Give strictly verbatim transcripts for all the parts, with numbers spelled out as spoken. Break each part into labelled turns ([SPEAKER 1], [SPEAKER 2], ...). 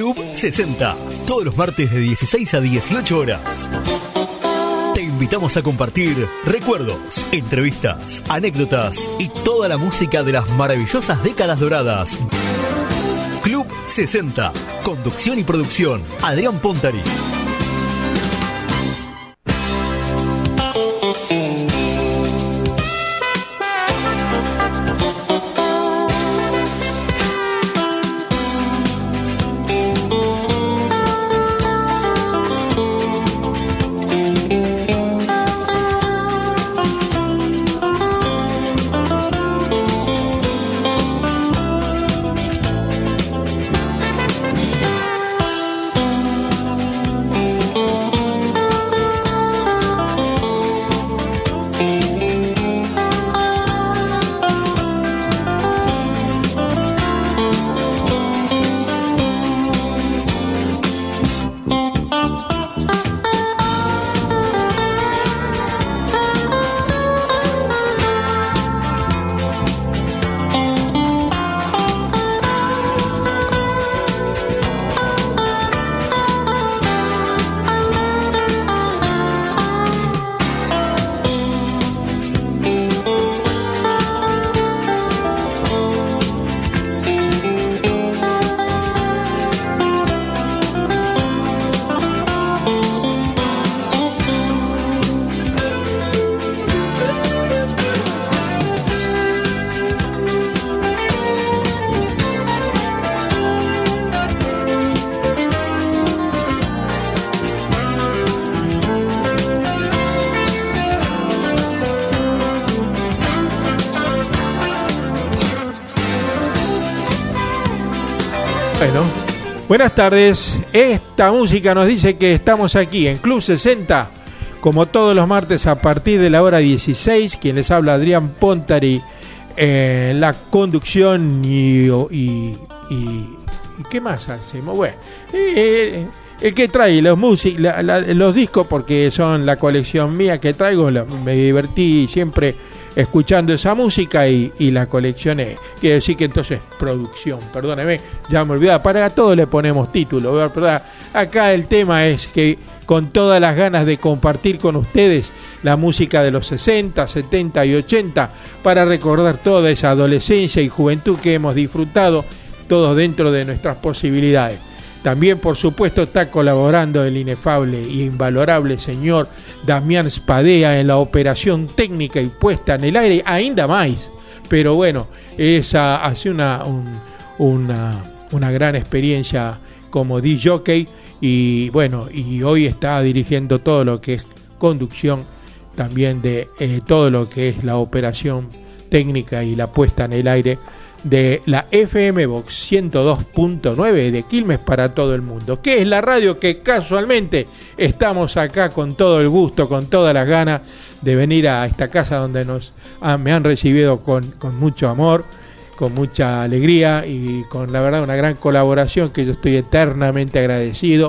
[SPEAKER 1] Club sesenta, todos los martes de dieciséis a dieciocho horas. Te invitamos a compartir recuerdos, entrevistas, anécdotas y toda la música de las maravillosas décadas doradas. Club sesenta, conducción y producción, Adrián Pontari.
[SPEAKER 2] Bueno, buenas tardes. Esta música nos dice que estamos aquí en Club sesenta, como todos los martes a partir de la hora dieciséis. Quien les habla, Adrián Pontari, eh, la conducción y, y, y, y ¿qué más hacemos? Bueno, eh, el que trae los, music, la, la, los discos, porque son la colección mía que traigo. La, me divertí siempre escuchando esa música y, y la coleccioné. Quiere decir que entonces producción, perdóneme, ya me olvidaba. Para todo le ponemos título, ¿verdad? Acá el tema es que con todas las ganas de compartir con ustedes la música de los sesenta, setenta y ochenta, para recordar toda esa adolescencia y juventud que hemos disfrutado, todos dentro de nuestras posibilidades. También, por supuesto, está colaborando el inefable e invalorable señor Damián Spadea en la operación técnica y puesta en el aire, ainda más. Pero bueno, esa hace una, un, una, una gran experiencia como D J y bueno, y hoy está dirigiendo todo lo que es conducción, también de eh, todo lo que es la operación técnica y la puesta en el aire de la F M Vox ciento dos punto nueve de Quilmes para todo el mundo, que es la radio que casualmente estamos acá con todo el gusto, con todas las ganas de venir a esta casa donde nos ah, me han recibido con, con mucho amor, con mucha alegría y con la verdad una gran colaboración que yo estoy eternamente agradecido,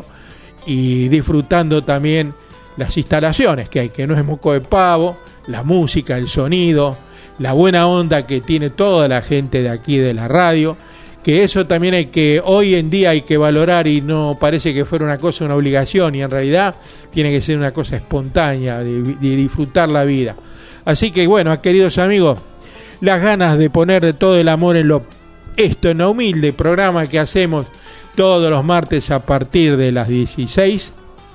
[SPEAKER 2] y disfrutando también las instalaciones que hay, que no es moco de pavo, la música, el sonido, la buena onda que tiene toda la gente de aquí de la radio, que eso también hay que, hoy en día hay que valorar, y no parece que fuera una cosa, una obligación, y en realidad tiene que ser una cosa espontánea, de, de disfrutar la vida. Así que bueno, queridos amigos, las ganas de poner todo el amor en lo, esto, en lo humilde programa que hacemos todos los martes a partir de las dieciséis.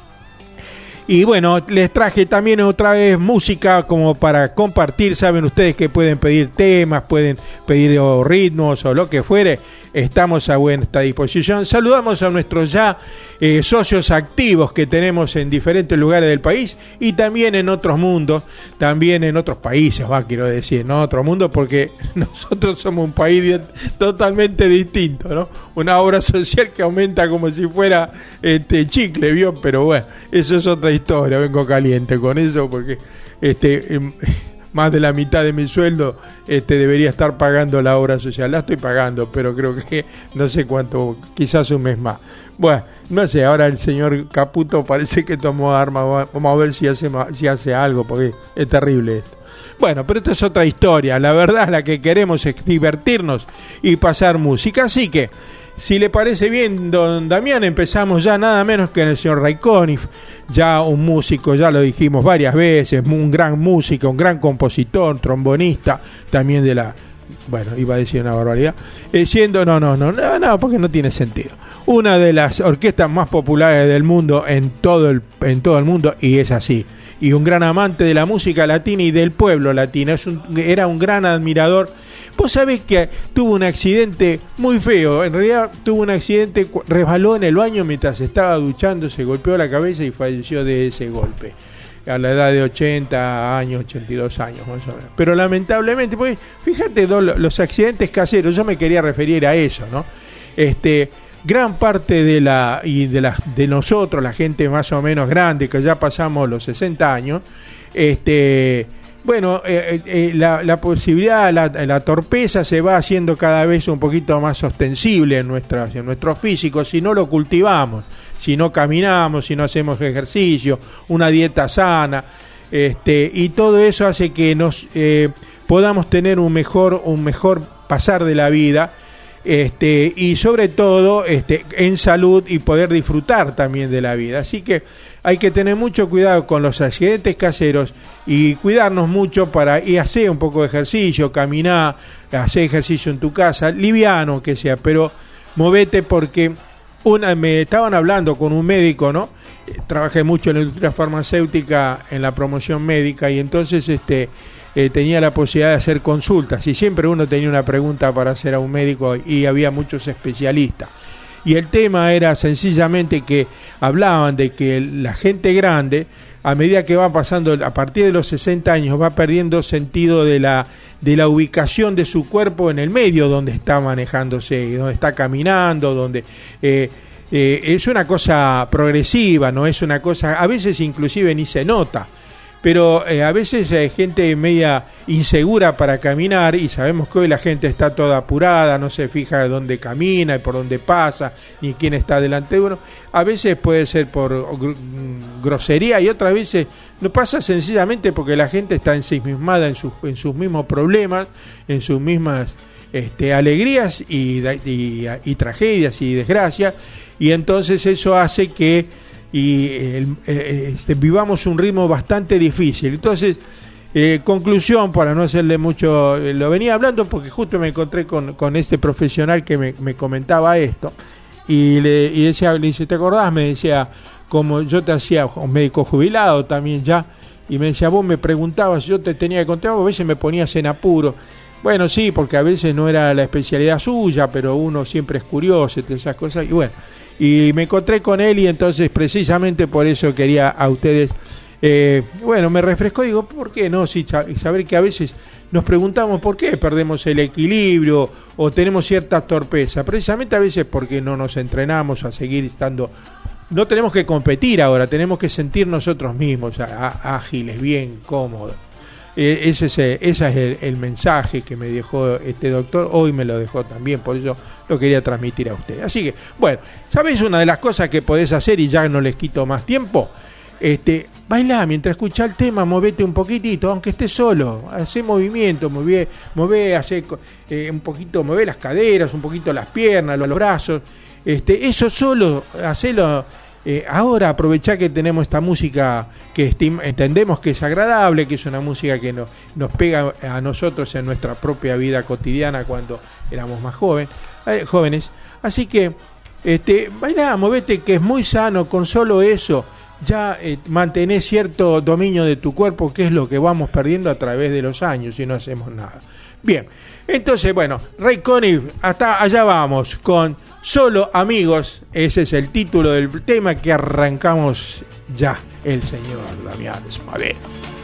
[SPEAKER 2] Y bueno, les traje también otra vez música como para compartir. Saben ustedes que pueden pedir temas, pueden pedir ritmos o lo que fuere. Estamos a vuestra disposición. Saludamos a nuestros ya eh, socios activos que tenemos en diferentes lugares del país y también en otros mundos, también en otros países, va, quiero decir, no otro mundo, porque nosotros somos un país totalmente distinto, ¿no? Una obra social que aumenta como si fuera este chicle, ¿vio? Pero bueno, eso es otra historia. Vengo caliente con eso porque este eh, más de la mitad de mi sueldo este debería estar pagando la obra social. La estoy pagando, pero creo que no sé cuánto, quizás un mes más. Bueno, no sé, ahora el señor Caputo parece que tomó arma. Vamos a ver si hace, si hace algo, porque es terrible esto. Bueno, pero esto es otra historia. La verdad, la que queremos es divertirnos y pasar música. Así que si le parece bien, don Damián, empezamos ya nada menos que en el señor Ray Conniff, ya un músico, ya lo dijimos varias veces, un gran músico, un gran compositor, trombonista, también de la, bueno, iba a decir una barbaridad, eh, siendo, no, no, no, no, no, porque no tiene sentido, una de las orquestas más populares del mundo en todo el, en todo el mundo, y es así, y un gran amante de la música latina y del pueblo latino, es un, era un gran admirador. Vos sabés que tuvo un accidente muy feo, en realidad tuvo un accidente, resbaló en el baño mientras estaba duchando, se golpeó la cabeza y falleció de ese golpe, a la edad de ochenta años, ochenta y dos años más o menos. Pero lamentablemente, pues, fíjate los accidentes caseros, yo me quería referir a eso, ¿no? Este, gran parte de la y de la, de nosotros, la gente más o menos grande, que ya pasamos los sesenta años, este... Bueno, eh, eh, la, la posibilidad, la, la torpeza se va haciendo cada vez un poquito más ostensible en, nuestras, en nuestro físico si no lo cultivamos, si no caminamos, si no hacemos ejercicio, una dieta sana, este, y todo eso hace que nos eh, podamos tener un mejor, un mejor pasar de la vida, este, y sobre todo este, en salud y poder disfrutar también de la vida. Así que hay que tener mucho cuidado con los accidentes caseros y cuidarnos mucho para ir a hacer un poco de ejercicio, caminar, hacer ejercicio en tu casa, liviano que sea, pero movete porque una, me estaban hablando con un médico, ¿no? Trabajé mucho en la industria farmacéutica, en la promoción médica, y entonces este eh, tenía la posibilidad de hacer consultas y siempre uno tenía una pregunta para hacer a un médico y había muchos especialistas. Y el tema era sencillamente que hablaban de que la gente grande, a medida que va pasando, a partir de los sesenta años, va perdiendo sentido de la, de la ubicación de su cuerpo en el medio donde está manejándose, donde está caminando, donde eh, eh, es una cosa progresiva, no es una cosa, a veces inclusive ni se nota. Pero eh, a veces hay gente media insegura para caminar y sabemos que hoy la gente está toda apurada, no se fija de dónde camina y por dónde pasa, ni quién está delante de uno. A veces puede ser por gr- grosería y otras veces no pasa sencillamente porque la gente está ensimismada en sus, en sus mismos problemas, en sus mismas este, alegrías y, y, y tragedias y desgracias, y entonces eso hace que y el, eh, este, vivamos un ritmo bastante difícil. Entonces, eh, conclusión, para no hacerle mucho, eh, lo venía hablando porque justo me encontré con, con este profesional que me, me comentaba esto y le y decía, le dice, ¿te acordás? Me decía, como yo te hacía un médico jubilado también ya, y me decía, vos me preguntabas, yo te tenía que contar, a veces me ponías en apuro. Bueno, sí, porque a veces no era la especialidad suya, pero uno siempre es curioso, esas cosas, y bueno, y me encontré con él y entonces precisamente por eso quería a ustedes, eh, bueno, me refrescó, digo, ¿por qué no? Sí, saber que a veces nos preguntamos por qué perdemos el equilibrio o tenemos cierta torpeza, precisamente a veces porque no nos entrenamos a seguir estando, no tenemos que competir ahora, tenemos que sentir nosotros mismos a, a, ágiles, bien, cómodos. Eh, ese, ese, ese es el, el mensaje que me dejó este doctor, hoy me lo dejó también, por eso lo quería transmitir a ustedes. Así que, bueno, ¿sabéis una de las cosas que podés hacer y ya no les quito más tiempo? Este, bailá, mientras escuchá el tema, movete un poquitito, aunque estés solo, hacé movimiento, mové, mové, hacé eh, un poquito, mové las caderas, un poquito las piernas, los, los brazos, este, eso solo, hacelo. Eh, ahora aprovechá que tenemos esta música que estim- entendemos que es agradable, que es una música que no, nos pega a nosotros en nuestra propia vida cotidiana cuando éramos más joven, eh, jóvenes. Así que este, bailá, movete, que es muy sano, con solo eso ya eh, mantenés cierto dominio de tu cuerpo, que es lo que vamos perdiendo a través de los años si no hacemos nada. Bien, entonces bueno, Ray Conniff, hasta allá vamos con Solo Amigos, ese es el título del tema que arrancamos ya, el señor Damián Smadero.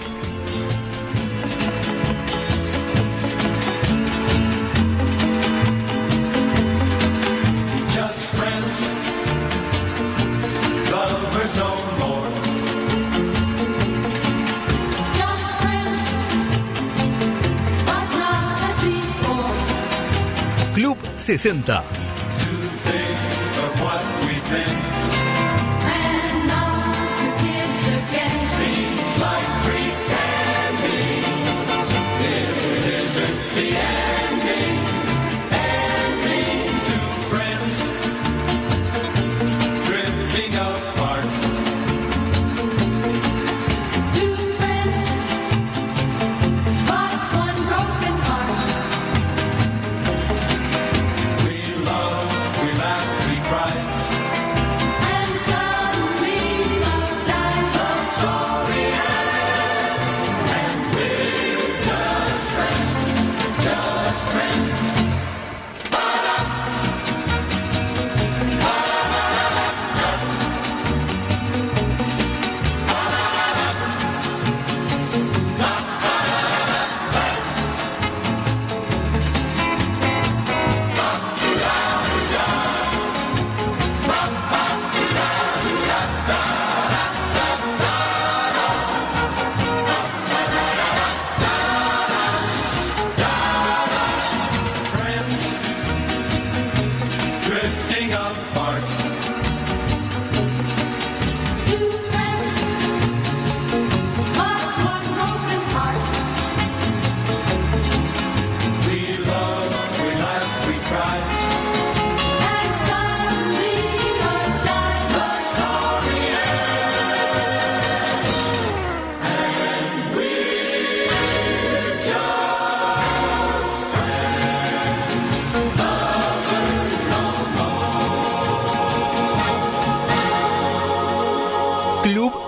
[SPEAKER 1] Club sesenta.
[SPEAKER 3] Friends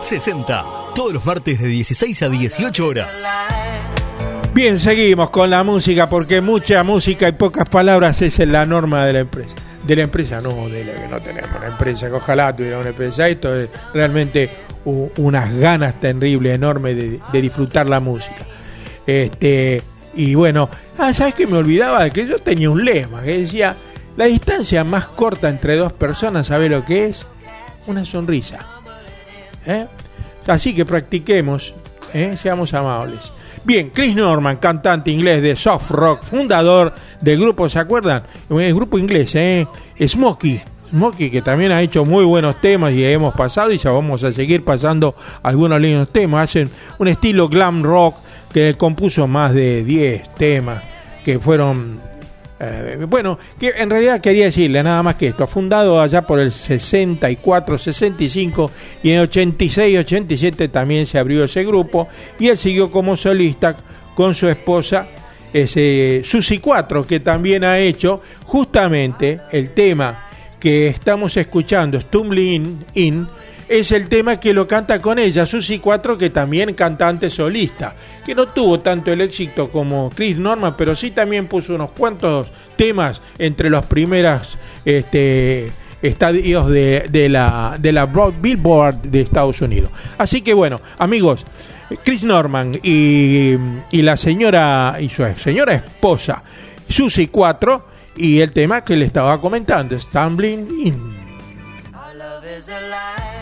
[SPEAKER 1] sesenta, todos los martes de dieciséis a dieciocho horas.
[SPEAKER 2] Bien, seguimos con la música, porque mucha música y pocas palabras es la norma de la empresa. De la empresa, no, de la que no tenemos una empresa, que ojalá tuviera una empresa. Esto es realmente uh, unas ganas terribles, enormes de, de disfrutar la música. Este, y bueno, ah, ¿sabes qué? Me olvidaba de que yo tenía un lema que decía: la distancia más corta entre dos personas, ¿sabes lo que es? Una sonrisa. ¿Eh? Así que practiquemos, ¿eh? Seamos amables. Bien, Chris Norman, cantante inglés de soft rock, fundador del grupo, ¿se acuerdan? El grupo inglés, ¿eh? Smokey. Smokey, que también ha hecho muy buenos temas y hemos pasado y ya vamos a seguir pasando algunos lindos temas. Hacen un estilo glam rock que compuso más de diez temas que fueron... Eh, bueno, que en realidad quería decirle nada más que esto, fundado allá por el sesenta y cuatro, sesenta y cinco, y en ochenta y seis, ochenta y siete también se abrió ese grupo y él siguió como solista con su esposa, ese Susie cuatro, que también ha hecho justamente el tema que estamos escuchando, Stumbling In, es el tema que lo canta con ella, Susie cuatro, que también cantante solista, que no tuvo tanto el éxito como Chris Norman, pero sí también puso unos cuantos temas entre los primeros este, estadios de, de la, de la Broad Billboard de Estados Unidos. Así que bueno, amigos, Chris Norman y, y la señora y su señora esposa Susie cuatro, y el tema que le estaba comentando, Stumbling In.
[SPEAKER 3] Our love is a lie.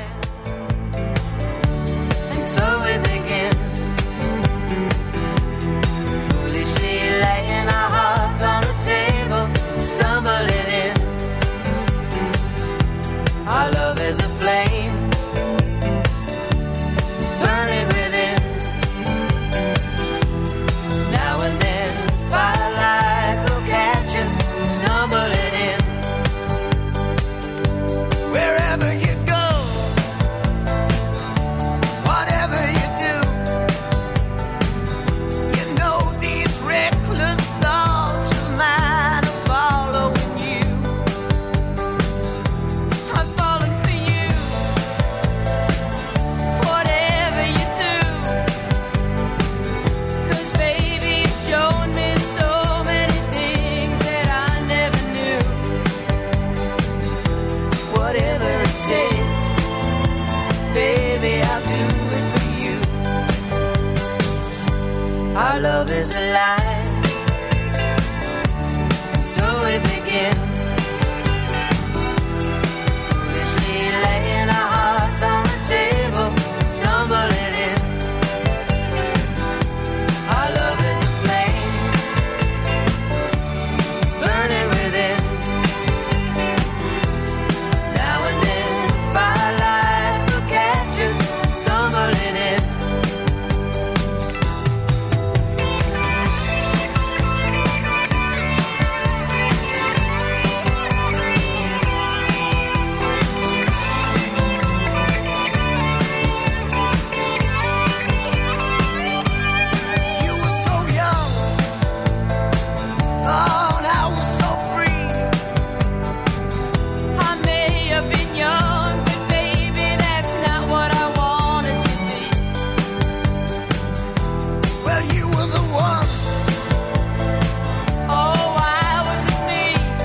[SPEAKER 3] And so we begin, foolishly laying our hearts on the table, stumbling in. Our love is a flame, burning within. Now and then, firelight will catch us, stumbling in. Wherever you go, whatever you do, you know these reckless thoughts of mine are following you. I'm falling for you, whatever you do, 'cause baby you've shown me so many things that I never knew. Whatever it takes, baby, I'll do it for you. Our love is a lie, so we begin, foolishly laying our hearts on the table, stumbling in. Our love is a flame, burning within. Now and then, firelight will catch us, stumbling in. You were so young, oh, and I was so free. I may have been young, but baby, that's not what I wanted to be. Well, you were the one. Oh, why was it me?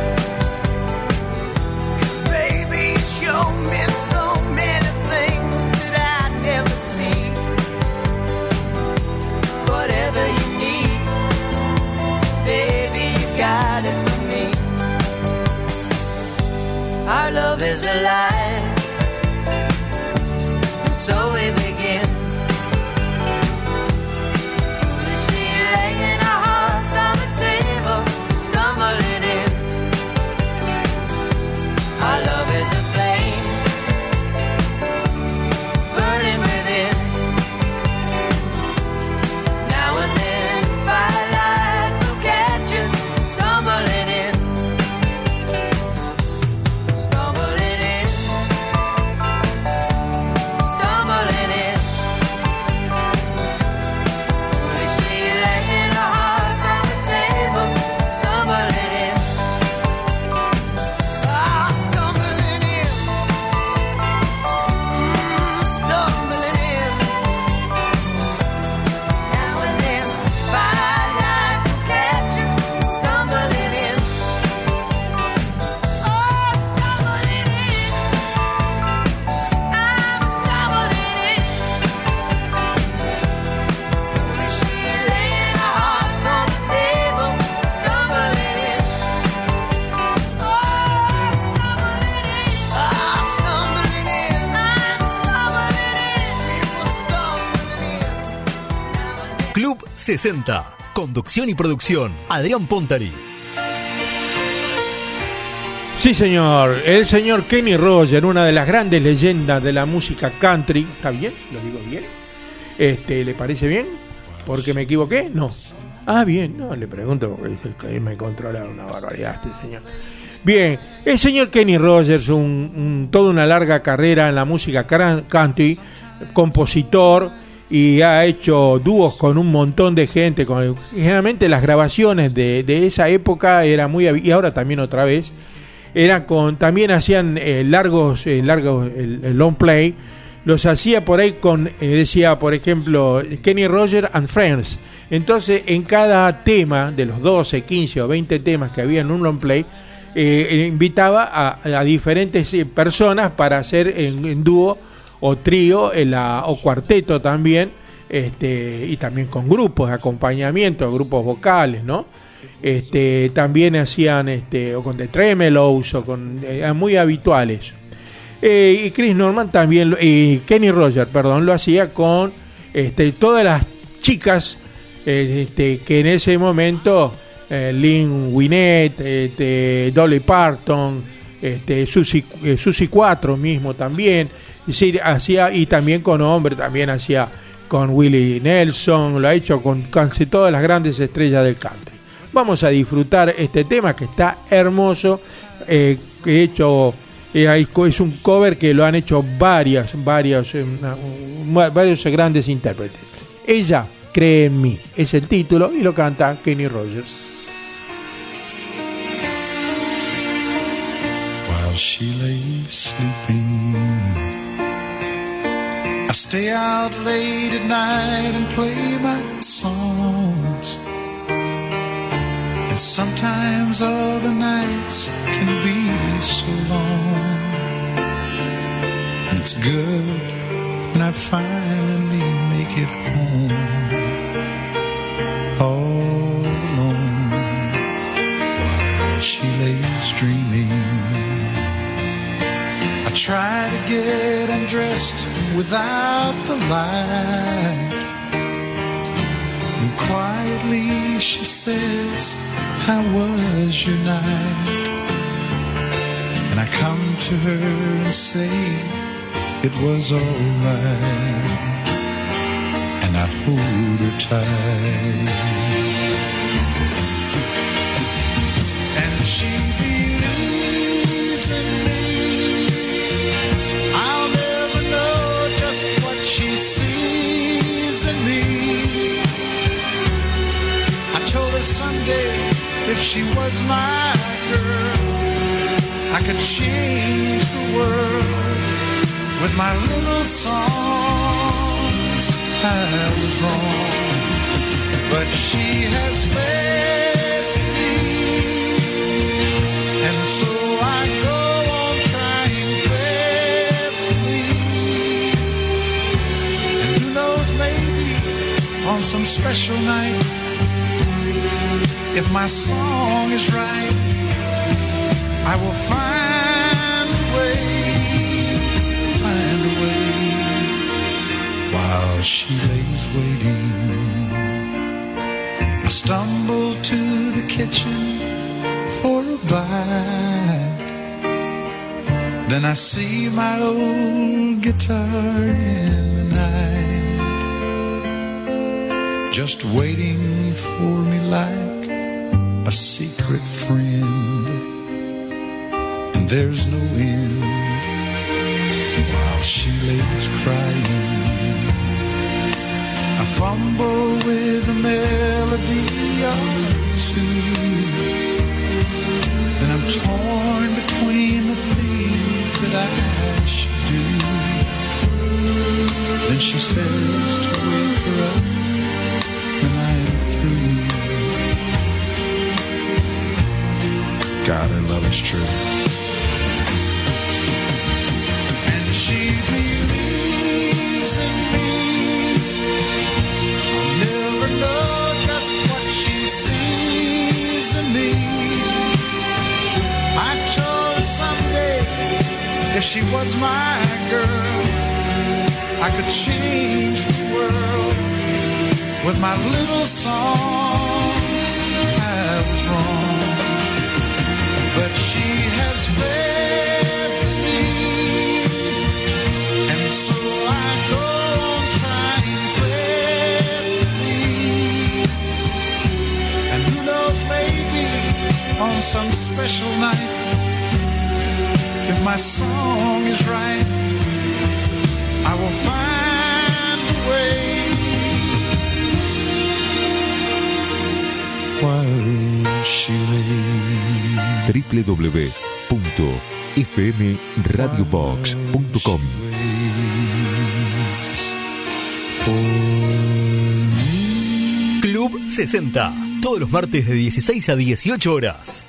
[SPEAKER 3] 'Cause baby, you showed me so many things that I'd never see. Whatever you need, baby, you got it for me. Our love is a lie, and so we begin, foolishly laying our hearts on the table, stumbling in. Our love is a flame, burning within. Now and then, firelight will catch us, stumbling in. Stumbling in. Stumbling in.
[SPEAKER 1] sesenta. Conducción y producción, Adrián Pontari.
[SPEAKER 2] Sí, señor. El señor Kenny Rogers, una de las grandes leyendas de la música country. ¿Está bien? ¿Lo digo bien? Este, ¿le parece bien? ¿Porque me equivoqué? No. Ah, bien. No, le pregunto porque dice que me controla una barbaridad este señor. Bien. El señor Kenny Rogers, un, un, toda una larga carrera en la música country, compositor, y ha hecho dúos con un montón de gente. Con, generalmente las grabaciones de, de esa época eran muy... Y ahora también otra vez... Era con, también hacían eh, largos, eh, largos el, el long play, los hacía por ahí con, eh, decía por ejemplo, Kenny Rogers and Friends. Entonces en cada tema de los doce, quince o veinte temas que había en un long play, eh, invitaba a, a diferentes eh, personas para hacer en, en dúo o trío en la, o cuarteto también, este, y también con grupos de acompañamiento, grupos vocales, ¿no? Este, también hacían este, o con The Tremelows o con eh, muy habituales. Eh, y Chris Norman también, y Kenny Rogers, perdón, lo hacía con este, todas las chicas eh, este, que en ese momento, eh, Lynn Wynette, este, Dolly Parton, este, Susie, eh, Susie cuatro mismo también, sí, hacía, y también con hombres, también hacía con Willie Nelson, lo ha hecho con casi todas las grandes estrellas del country. Vamos a disfrutar este tema que está hermoso, eh, que he hecho, eh, es un cover que lo han hecho varias, varias, eh, varios grandes intérpretes. Ella cree en mí, es el título y lo canta Kenny Rogers.
[SPEAKER 4] While she lay sleeping, I stay out late at night and play my songs. And sometimes all the nights can be so long. And it's good when I finally make it home, all alone, while she lays dreaming. I try to get undressed without the light, and quietly she says, how was your night? And I come to her and say, it was alright, and I hold her tight. And she believes in me. I'll never know just what she sees in me. I told her someday, if she was my girl, I could change the world with my little songs. I was wrong, but she has faith in me, and so I go on trying faithfully. And who knows, maybe on some special night, if my song is right, I will find a way, find a way. While she lays waiting, I stumble to the kitchen for a bite. Then I see my old guitar in the night, just waiting for me like a secret friend, and there's no end. While she lays crying, I fumble with a melody or two. Then I'm torn between the things that I should do. Then she says to wake her up when I'm through. God, her love is true. And she believes in me. I'll never know just what she sees in me. I told her someday, if she was my girl, I could change the world with my little songs. I was wrong, but she has spared me, and so I go on trying faithfully. And who knows, maybe on some special night, if my song is right, I will find a way. While she lay,
[SPEAKER 1] w w w punto f m radio box punto com. Club sesenta, todos los martes de dieciséis a dieciocho horas.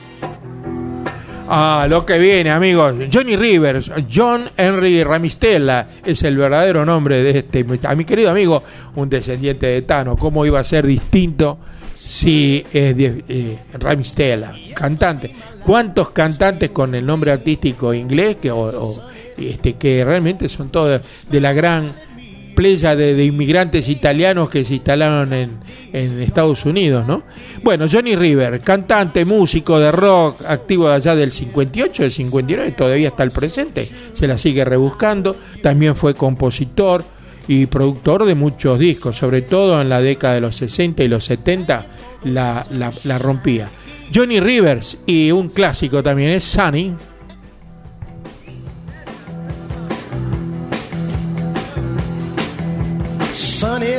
[SPEAKER 2] Ah, lo que viene, amigos. Johnny Rivers, John Henry Ramistella es el verdadero nombre de este, a mi querido amigo, un descendiente de Tano. ¿Cómo iba a ser distinto si es de, eh, Ramistella, cantante? ¿Cuántos cantantes con el nombre artístico inglés que, o, o, este, que realmente son todos de la gran playa de, de inmigrantes italianos que se instalaron en, en Estados Unidos, ¿no? Bueno, Johnny Rivers, cantante, músico de rock, activo de allá del cincuenta y ocho, del cincuenta y nueve, todavía hasta el presente, se la sigue rebuscando. También fue compositor y productor de muchos discos, sobre todo en la década de los sesenta y los setenta la, la, la rompía. Johnny Rivers, y un clásico también es Sunny.
[SPEAKER 5] Sunny,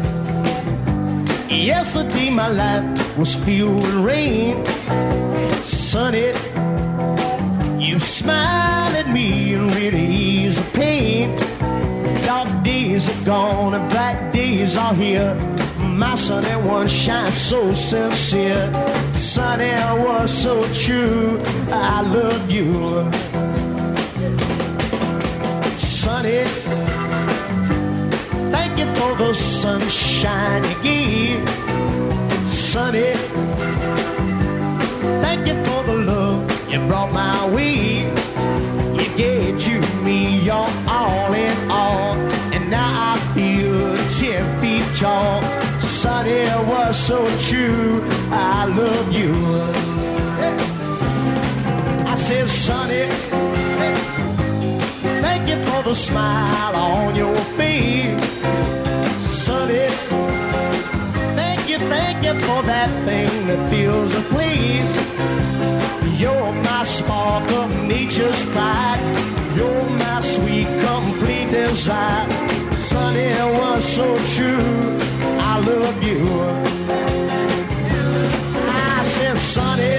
[SPEAKER 5] yesterday my life was filled with rain. Sunny, you smiled at me and really eased the pain. Dark days are gone and bright days are here. My sunny one shines so sincere. Sunny was so true, I love you. Sunny, thank you for the sunshine you gave. Sunny, thank you for the love you brought my way. You gave to me your all in all, and now I feel ten feet tall. Sunny was so true, I love you. I said, Sunny, thank you for the smile on your face. Sunny, thank you, thank you for that thing that fills the place. You're my spark of nature's pride. You're my sweet, complete desire. Sunny was so true, I love you. I said, Sunny,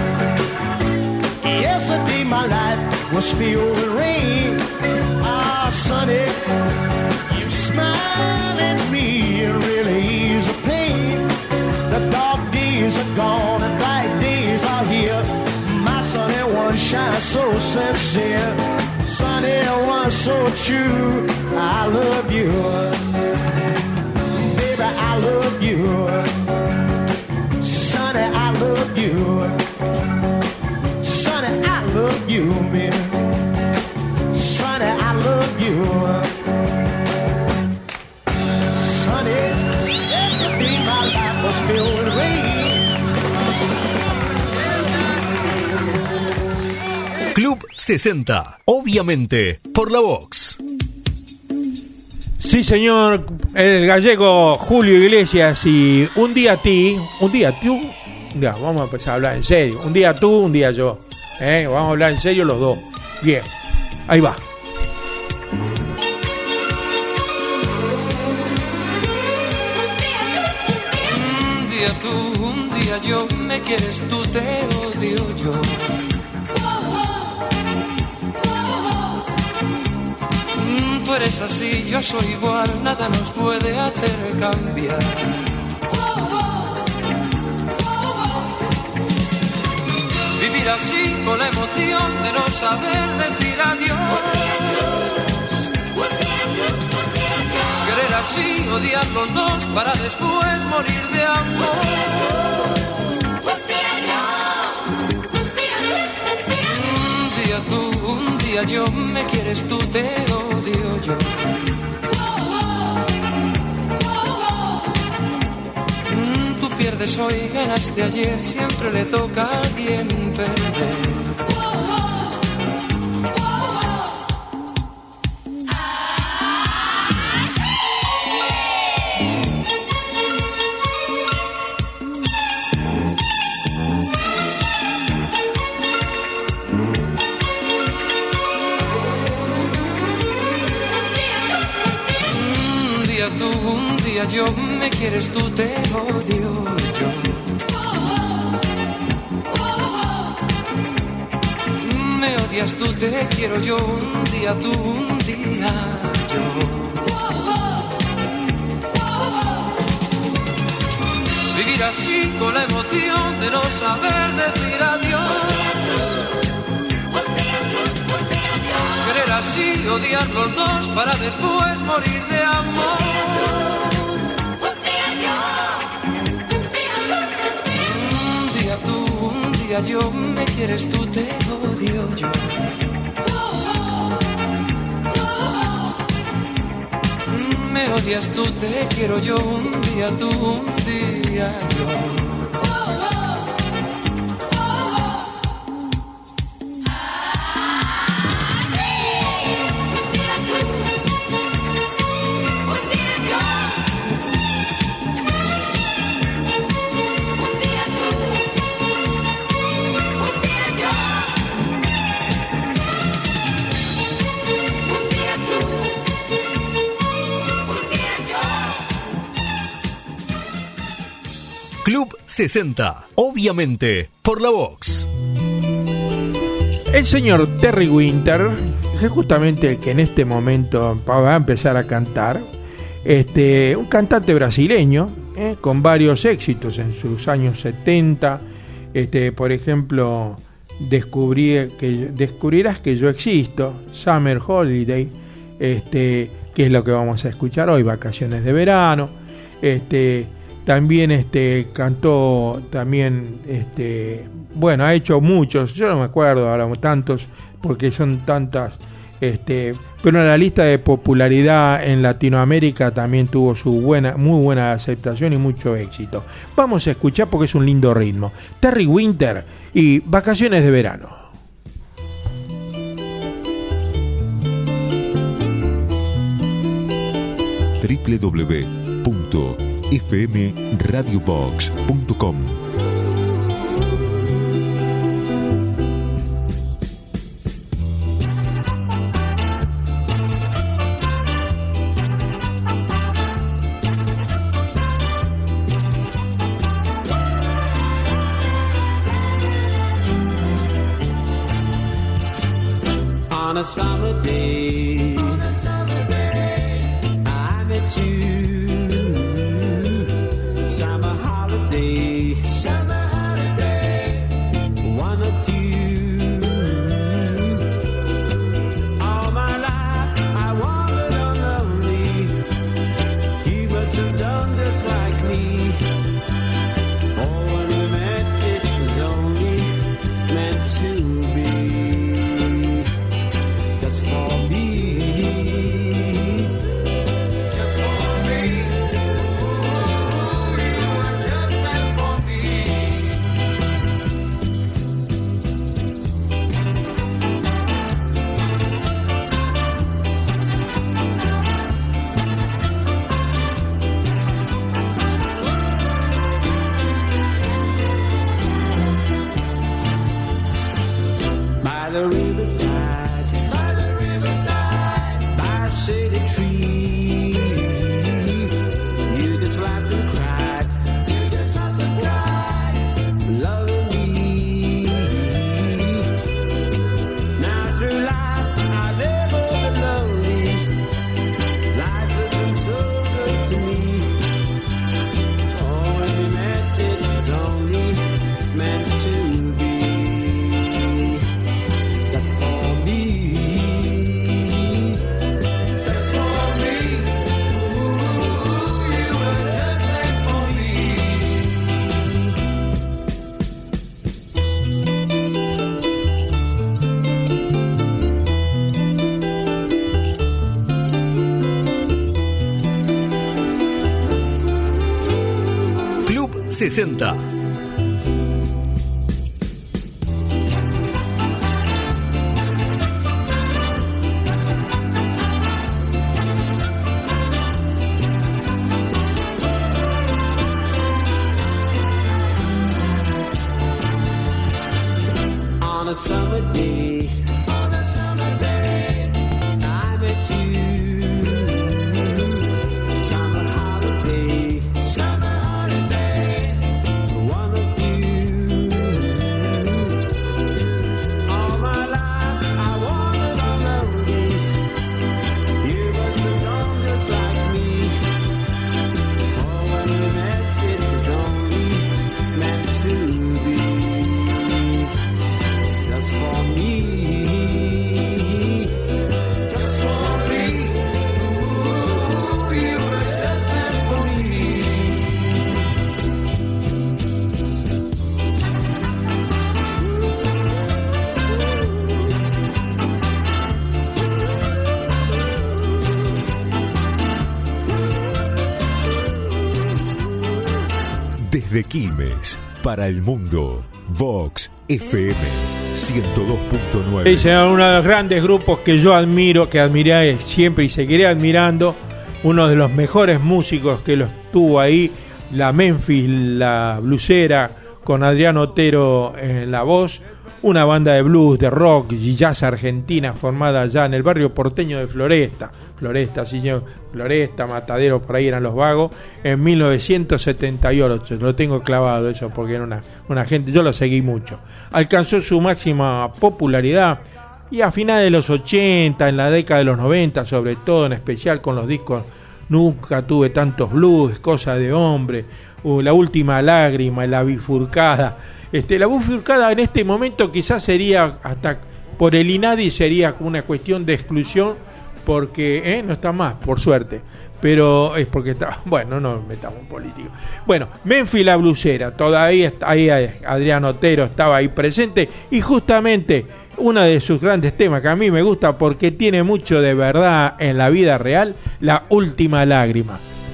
[SPEAKER 5] yesterday my life was filled with rain. Ah, Sunny, you smile at me and really ease the pain. The dark days are gone and bright days are here. My sunny one shines so sincere. Sunny one so true, I love you. Baby, I love you. Sunny, I love you. Sunny, I love you, baby. Sunny, I love you. Sunny, everything my life was filled with rain.
[SPEAKER 1] Club sesenta, obviamente, por la Vox.
[SPEAKER 2] Sí, señor, el gallego Julio Iglesias y un día a ti, un día tú, ya, vamos a empezar a hablar en serio. Un día tú, un día yo. ¿eh? Vamos a hablar en serio los dos. Bien, ahí va.
[SPEAKER 6] Un día tú, un día yo, me quieres tú, te odio yo. Tú eres así, yo soy igual, nada nos puede hacer cambiar. Vivir así con la emoción de no saber decir adiós. Querer así, odiar los dos para después morir de amor. Un día tú, un día yo, me quieres tú, te odio yo. pierdes hoy, ganaste ayer, siempre le toca a alguien perder. Yo, me quieres tú, te odio yo. Me odias tú, te quiero yo. Un día tú, un día yo. Vivir así con la emoción de no saber decir adiós. Querer así, odiar los dos para después morir de amor. Yo, me quieres tú, te odio yo. Me odias tú, te quiero yo. Un día tú, un día yo.
[SPEAKER 1] Club sesenta, obviamente, por la Vox.
[SPEAKER 2] El señor Terry Winter, que es justamente el que en este momento va a empezar a cantar, este, un cantante brasileño, eh, con varios éxitos en sus años setenta, este, por ejemplo, descubrí que, Descubrirás que yo existo, Summer Holiday, este, que es lo que vamos a escuchar hoy, Vacaciones de Verano, este... También este cantó, también este bueno, ha hecho muchos, yo no me acuerdo ahora tantos, porque son tantas, este, pero en la lista de popularidad en Latinoamérica también tuvo su buena, muy buena aceptación y mucho éxito. Vamos a escuchar porque es un lindo ritmo. Terry Winter y Vacaciones de Verano.
[SPEAKER 7] doble u doble u doble u punto f m radio box punto com.
[SPEAKER 5] On a summer day, on a summer day, I met you. Summer holiday, summer holiday, one of you. All my life I wandered on lonely. You must have done just like me. For when we met, it was only meant to be. Just for me. Just for me. By the riverside, by the riverside, by a shady tree, you just laughed and cried, you just laughed and cried, loving me. Now through life I've never been lonely. Life has been so good to me. Oh, when we met, it was only meant to be. That for me.
[SPEAKER 1] sesenta.
[SPEAKER 5] On a summer day, on a summer day, I met you. Summer holiday, summer holiday, one of you. All my life I wanted a melody. You must have known just like me. For when we met, it was only meant to be. For me, just for me, ooh, you were just meant for me.
[SPEAKER 7] Desde Quilmes, para el mundo, Vox F M ciento dos punto nueve.
[SPEAKER 2] Es uno de los grandes grupos que yo admiro, que admiré siempre y seguiré admirando. Uno de los mejores músicos que los tuvo ahí, la Memphis, la blusera, con Adrián Otero en la voz. Una banda de blues, de rock y jazz argentina formada allá en el barrio porteño de Floresta. Floresta, sí, señor, Floresta, Matadero, por ahí eran los vagos, en mil novecientos setenta y ocho. Lo tengo clavado eso porque era una, una gente, yo lo seguí mucho. Alcanzó su máxima popularidad y a finales de los ochenta, en la década de los noventa, sobre todo, en especial con los discos Nunca tuve tantos blues, Cosa de hombre, uh, La última lágrima, La bifurcada. Este, la bifurcada en este momento quizás sería, hasta por el INADI, sería una cuestión de exclusión, porque eh, no está más, por suerte, pero es porque está, bueno, no nos metamos en política. Bueno, Memphis la blusera, todavía ahí Adrián Otero estaba ahí presente, y justamente uno de sus grandes temas que a mí me gusta porque tiene mucho de verdad en la vida real, La última lágrima.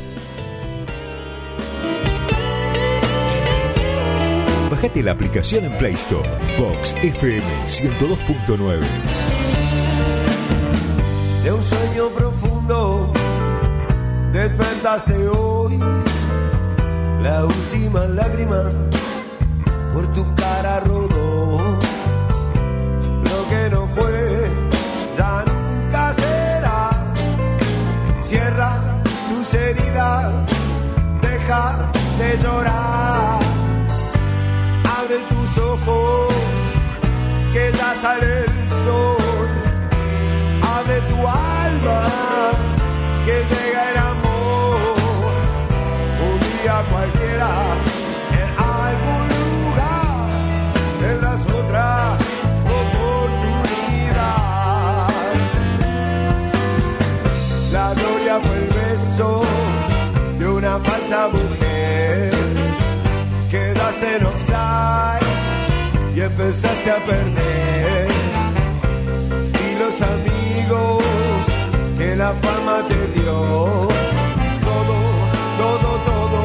[SPEAKER 7] Bájate la aplicación en Play Store. Vox F M ciento dos punto nueve.
[SPEAKER 8] De un sueño profundo despertaste hoy. La última lágrima por tu cara rodó. Lo que no fue ya nunca será. Cierra tus heridas, deja de llorar. Abre tus ojos, que ya sale el sol. Abre tu alma, que llega el amor. Un día cualquiera, en algún lugar, tendrás otra oportunidad. La gloria fue el beso de una falsa mujer. Quedaste en offside y empezaste a perder. Y los amigos que la fama te dio, todo, todo, todo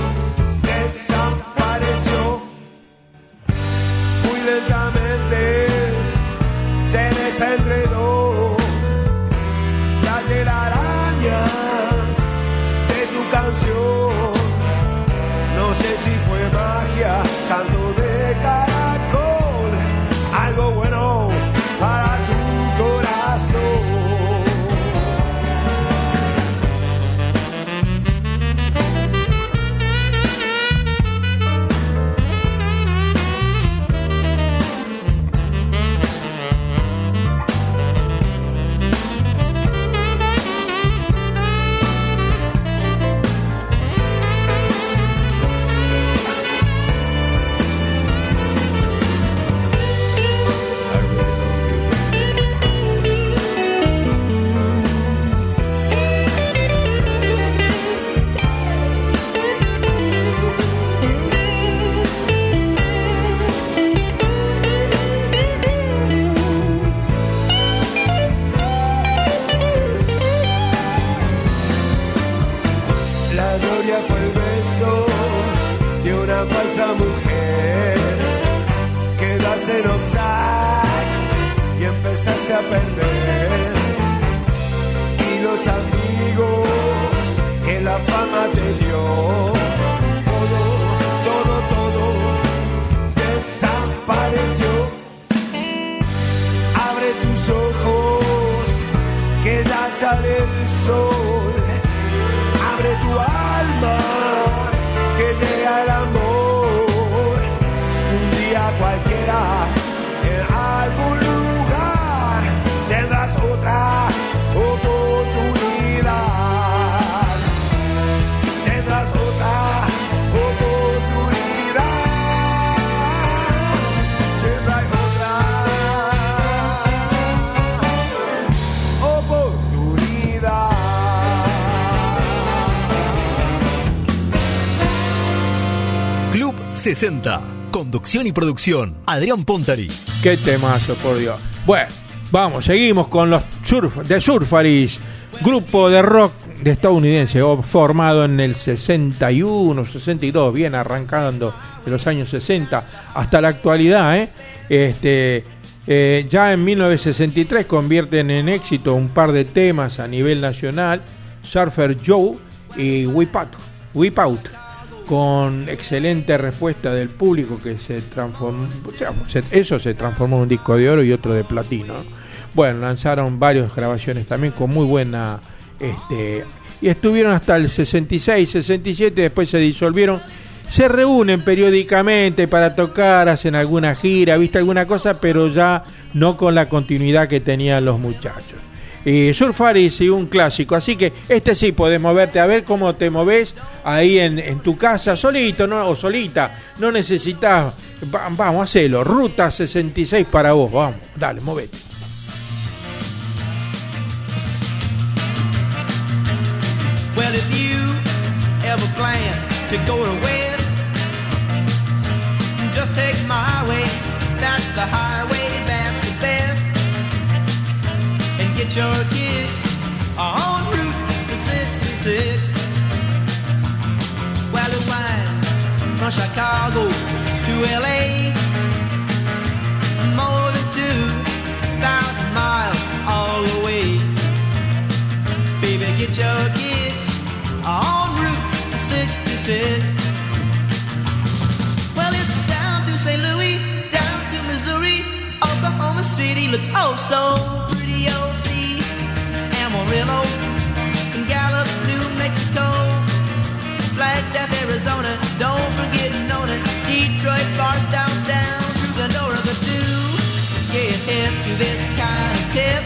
[SPEAKER 8] desapareció. Muy lentamente se desenredó la telaraña de tu canción. No sé si fue magia, canto de caracol, algo bueno para tu corazón. una mujer, quedaste en offside y empezaste a perder. Y los amigos que la fama te dio, todo, todo, todo desapareció. Abre tus ojos, que ya sale el sol. Abre tu alma, que llega el amor. Un día cualquiera, en algún lugar, tendrás otra oportunidad. Tendrás otra oportunidad. Siempre hay otra oportunidad.
[SPEAKER 1] Club sesenta. Conducción y producción, Adrián Pontari.
[SPEAKER 2] Qué temazo, por Dios. Bueno, vamos, seguimos con los surf, The Surfaris, grupo de rock de estadounidense, formado en el sesenta y uno, sesenta y dos, bien arrancando de los años sesenta hasta la actualidad. ¿eh? Este, eh, ya en mil novecientos sesenta y tres convierten en éxito un par de temas a nivel nacional, Surfer Joe y Whip Out, Whip Out, con excelente respuesta del público, que se transformó, o sea, se, eso se transformó en un disco de oro y otro de platino. Bueno, lanzaron varias grabaciones también con muy buena, este, y estuvieron hasta el sesenta y seis, sesenta y siete, después se disolvieron. Se reúnen periódicamente para tocar, hacen alguna gira, viste alguna cosa, pero ya no con la continuidad que tenían los muchachos. Eh, Surfaris y un clásico, así que este sí podés moverte, a ver cómo te moves ahí en, en tu casa, solito, ¿no? O solita, no necesitas, va, vamos, hacelo, Ruta sesenta y seis para vos, vamos, dale, movete.
[SPEAKER 5] Well, if you ever plan to go to west, just take my way, that's the highway, that's the best. And get your kicks on Route sixty-six. Well, it winds from Chicago to L A, more than two thousand miles all the way. Baby, get your kicks on Route sixty-six. Well, it's down to Saint Louis, down to Missouri. Oklahoma City looks oh so pretty. O C, Amarillo, and Gallup, New Mexico, Flagstaff, Arizona. Don't forget Nona, Detroit, Barstow, down through Glendora, but do get hip to this kind of tip.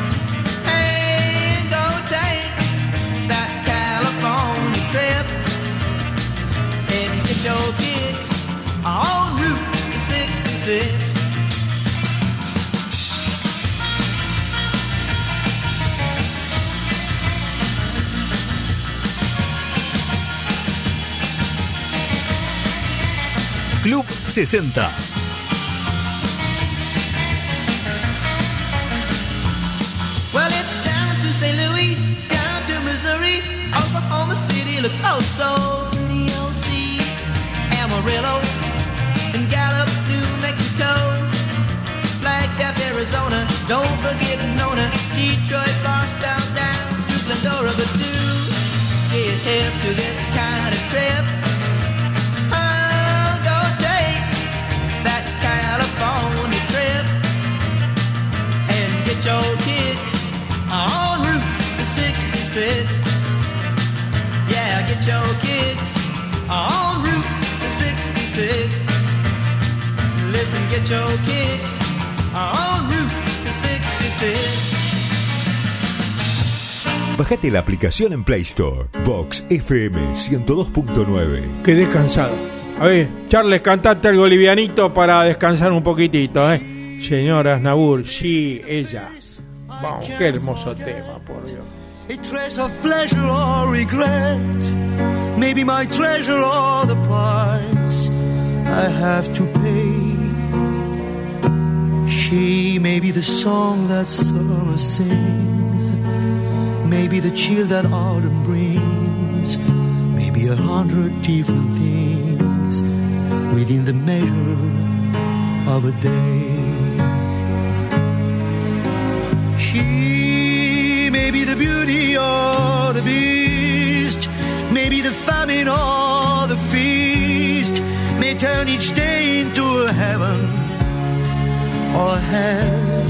[SPEAKER 5] And go take that California trip and get your kicks on Route sixty-six.
[SPEAKER 1] Club sesenta.
[SPEAKER 5] Well, it's down to Saint Louis, down to Missouri, Oklahoma City looks oh so pretty. O C, Amarillo, and Gallup, New Mexico, Flagstaff, Arizona. Don't forget Nona, Detroit, Barstow, down to Glendora, but do get hip to this kind of trip. I'll go take that California trip and get your kicks on Route sixty-six. Yeah, get your kicks on Route sixty-six. Listen, get your kicks on Route sixty-six.
[SPEAKER 7] Bájate la aplicación en Play Store. Vox F M ciento dos punto nueve.
[SPEAKER 2] Quedé cansado. A ver, Charles, cantate algo livianito para descansar un poquitito, ¿eh? Señora Aznavour, sí, ella. Vamos, qué hermoso tema, por Dios.
[SPEAKER 4] A trace of pleasure or regret, maybe my treasure or the price I have to pay. She may be the song that summer sings, maybe the chill that autumn brings, maybe a hundred different things.
[SPEAKER 5] within the measure of a day. She may be the beauty or the beast, maybe the famine or the feast, may turn each day into a heaven or hell.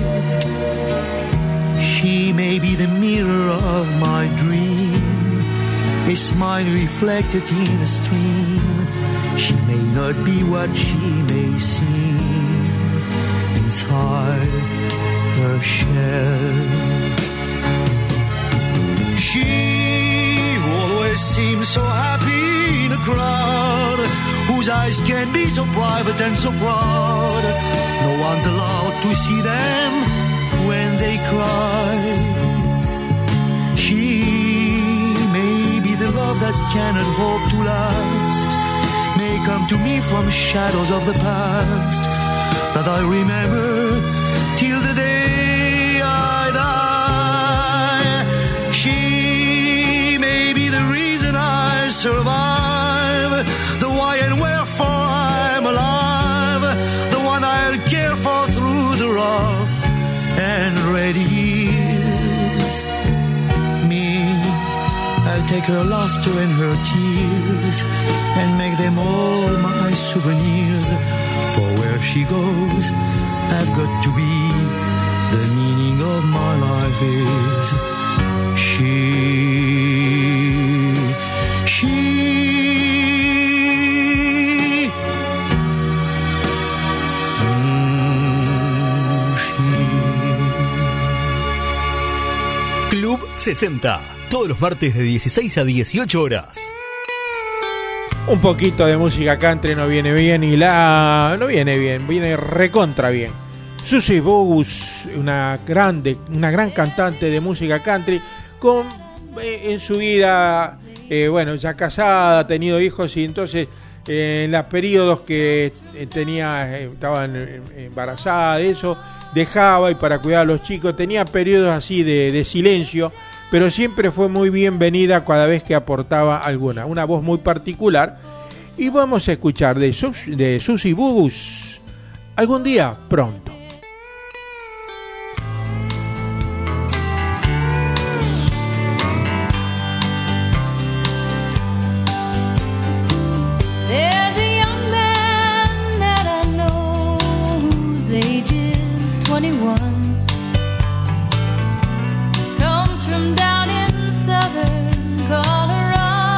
[SPEAKER 5] She may be the mirror of my dream, a smile reflected in a stream. She may not be what she may seem inside her shell. She who always seems so happy in a crowd, whose eyes can be so private and so proud, no one's allowed to see them when they cry. She may be the love that cannot hope to last, may come to me from shadows of the past that I remember till the day I die. She may be the reason I survive, the why and wherefore I'm alive, the one I'll care for through the rough and ready years. Me, I'll take her laughter and her tears and make them all my souvenirs. For where she goes, I've got to be. The meaning of my life is she, she. Mm, she.
[SPEAKER 1] Club sesenta, todos los martes de dieciséis a dieciocho horas.
[SPEAKER 2] Un poquito de música country no viene bien y la... no viene bien, viene recontra bien. Susie Bogus, una grande, una gran cantante de música country, con eh, en su vida, eh, bueno, ya casada, ha tenido hijos y entonces eh, en los periodos que eh, tenía, eh, estaba embarazada de eso, dejaba y para cuidar a los chicos, tenía periodos así de, de silencio, pero siempre fue muy bienvenida cada vez que aportaba alguna, una voz muy particular. Y vamos a escuchar de, Sus, de Susie Bogus, Algún día pronto.
[SPEAKER 9] There's a young man that I know whose age is twenty-one. Comes from down in southern Colorado.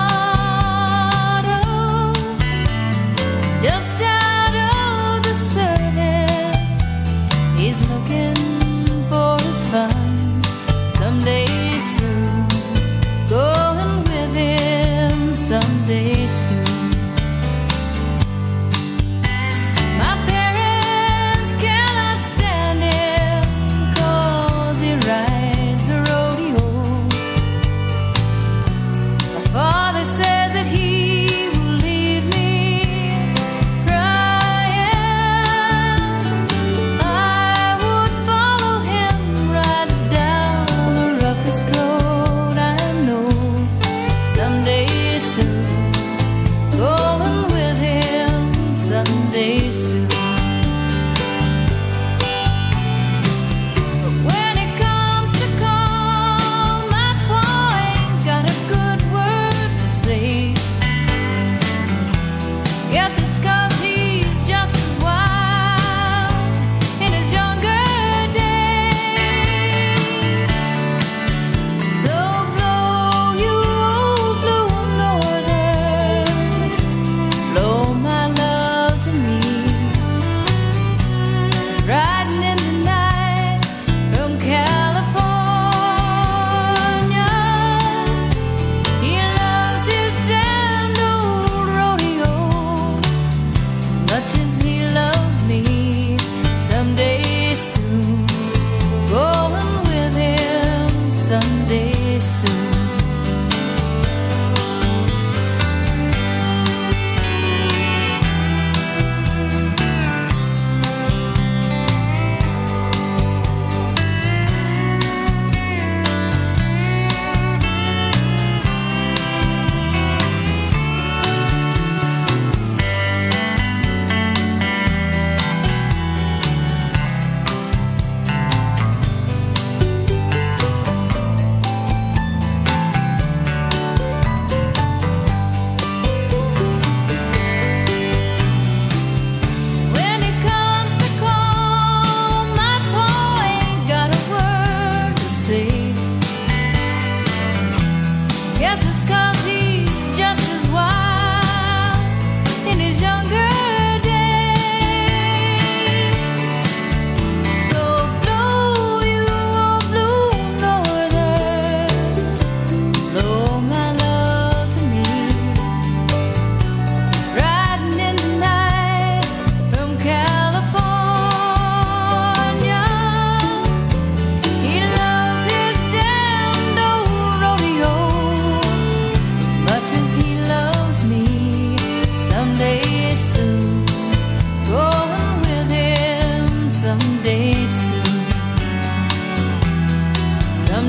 [SPEAKER 9] Just out of the service, he's looking for his fun. Someday soon, going with him someday soon. My parents cannot stand him 'cause he rides the rodeo. My father says that he will leave me crying. I would follow him right down the roughest road I know. Someday soon, going with him someday soon. But when it comes to call, my pa ain't got a good word to say. Guess it's 'cause he's just as wild in his younger days. So blow, you old blue northern, blow my love to me. He's riding in tonight from California. He loves his damned old rodeo as much as he loves me. Someday soon, going with him someday soon.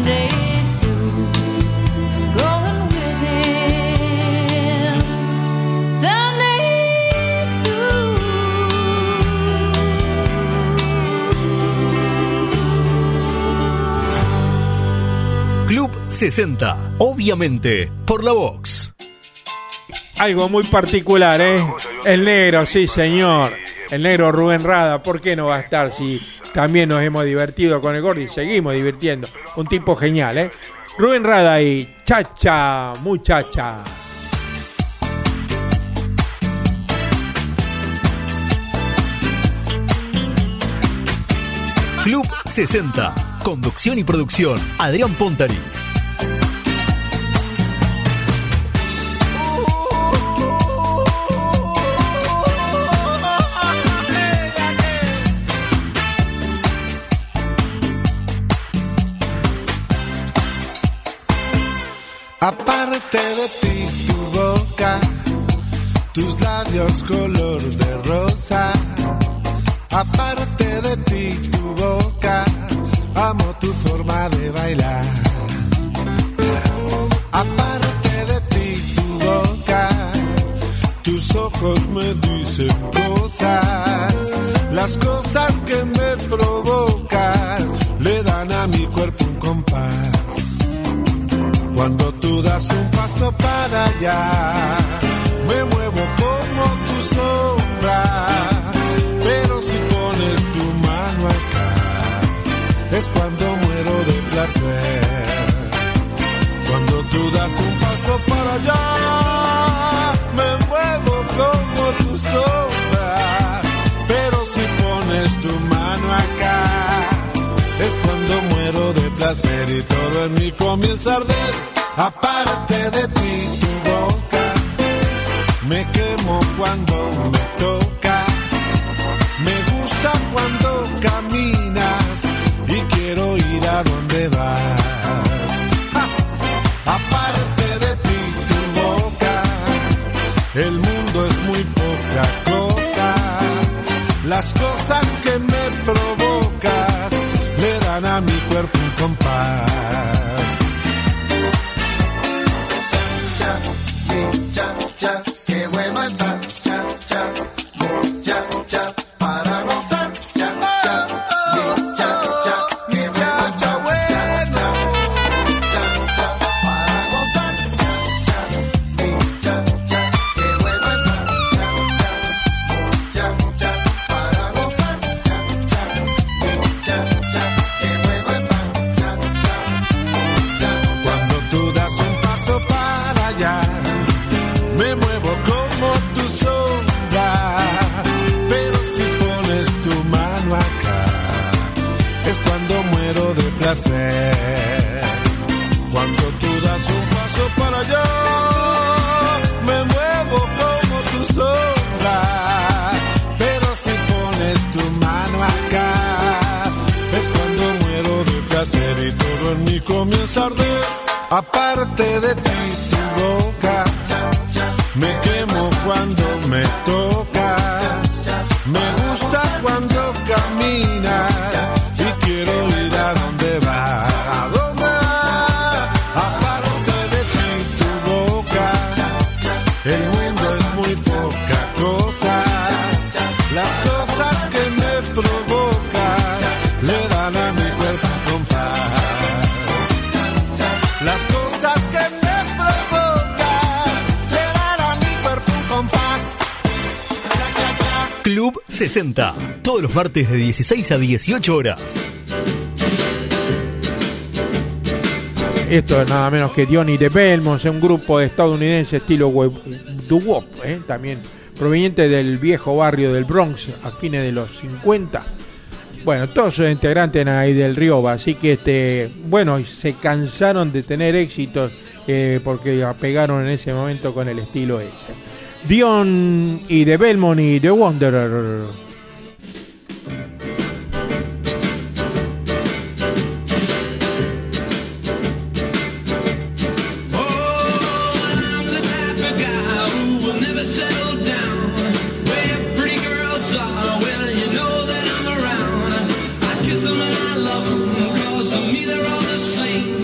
[SPEAKER 9] someday soon, growing with him. Someday soon.
[SPEAKER 1] Club sesenta, obviamente, por la Vox.
[SPEAKER 2] Algo muy particular, ¿eh? El negro, sí, señor. El negro Rubén Rada, ¿por qué no va a estar si también nos hemos divertido con el Gordi? Seguimos divirtiendo. Un tipo genial, ¿eh? Rubén Rada y Chacha, muchacha.
[SPEAKER 1] Club sesenta, conducción y producción, Adrián Pontari.
[SPEAKER 4] Aparte de ti, tu boca, tus labios color de rosa. Aparte de ti, tu boca, amo tu forma de bailar. Aparte de ti, tu boca, tus ojos me dicen cosas. Las cosas que me provocan le dan a mi cuerpo un compás. Cuando tú das un paso para allá, me muevo como tu sombra. Pero si pones tu mano acá, es cuando muero de placer. Cuando tú das un paso para allá, me muevo como tu sombra. Pero si pones tu mano acá, es cuando muero de placer y todo en mí comienza a arder. Aparte de ti, tu boca, me quemo cuando me tocas. Me gusta cuando caminas y quiero ir a donde vas. ¡Ja! Aparte de ti, tu boca, el mundo es muy poca cosa. Las cosas que me provocas le dan a mi cuerpo un compás. Cha, cha, cha, qué bueno está. Cha, cha, cha, cha, para gozar. Cha, cha, cha, cha, qué bueno está. Bueno, cha, cha, para gozar. Cha, cha, cha, qué bueno está. Cha, cha, cha, para gozar. Cha, cha, cha, qué bueno está. Cuando tú das un paso para allá, me muevo como tu sombra. Pero si pones tu mano acá, es cuando muero de placer. Cuando tú das un paso para allá, me muevo como tu sombra. Pero si pones tu mano acá, es cuando muero de placer y todo en mí comienza a arder. Aparte de ti, tu boca, me quemo cuando me tocas. Me gusta cuando caminas y quiero ir a donde va. ¿A dónde va? Aparte de ti, tu boca, el mundo es muy poca cosa. Las cosas que me provocan le dan a mi cuerpo un compás. Las cosas que me provocan le dan a mi cuerpo un compás.
[SPEAKER 1] Club sesenta, todos los martes de dieciséis a dieciocho horas.
[SPEAKER 2] Esto es nada menos que Diony de Belmont, un grupo estadounidense estilo doo-wop, ¿eh? También proveniente del viejo barrio del Bronx a fines de los cincuenta. Bueno, todos sus integrantes ahí del Rioba, así que este, bueno, se cansaron de tener éxitos eh, porque apegaron en ese momento con el estilo ese. Dion y de Belmont y The Wanderer.
[SPEAKER 10] Kiss them and I love them, 'cause to me they're all the same.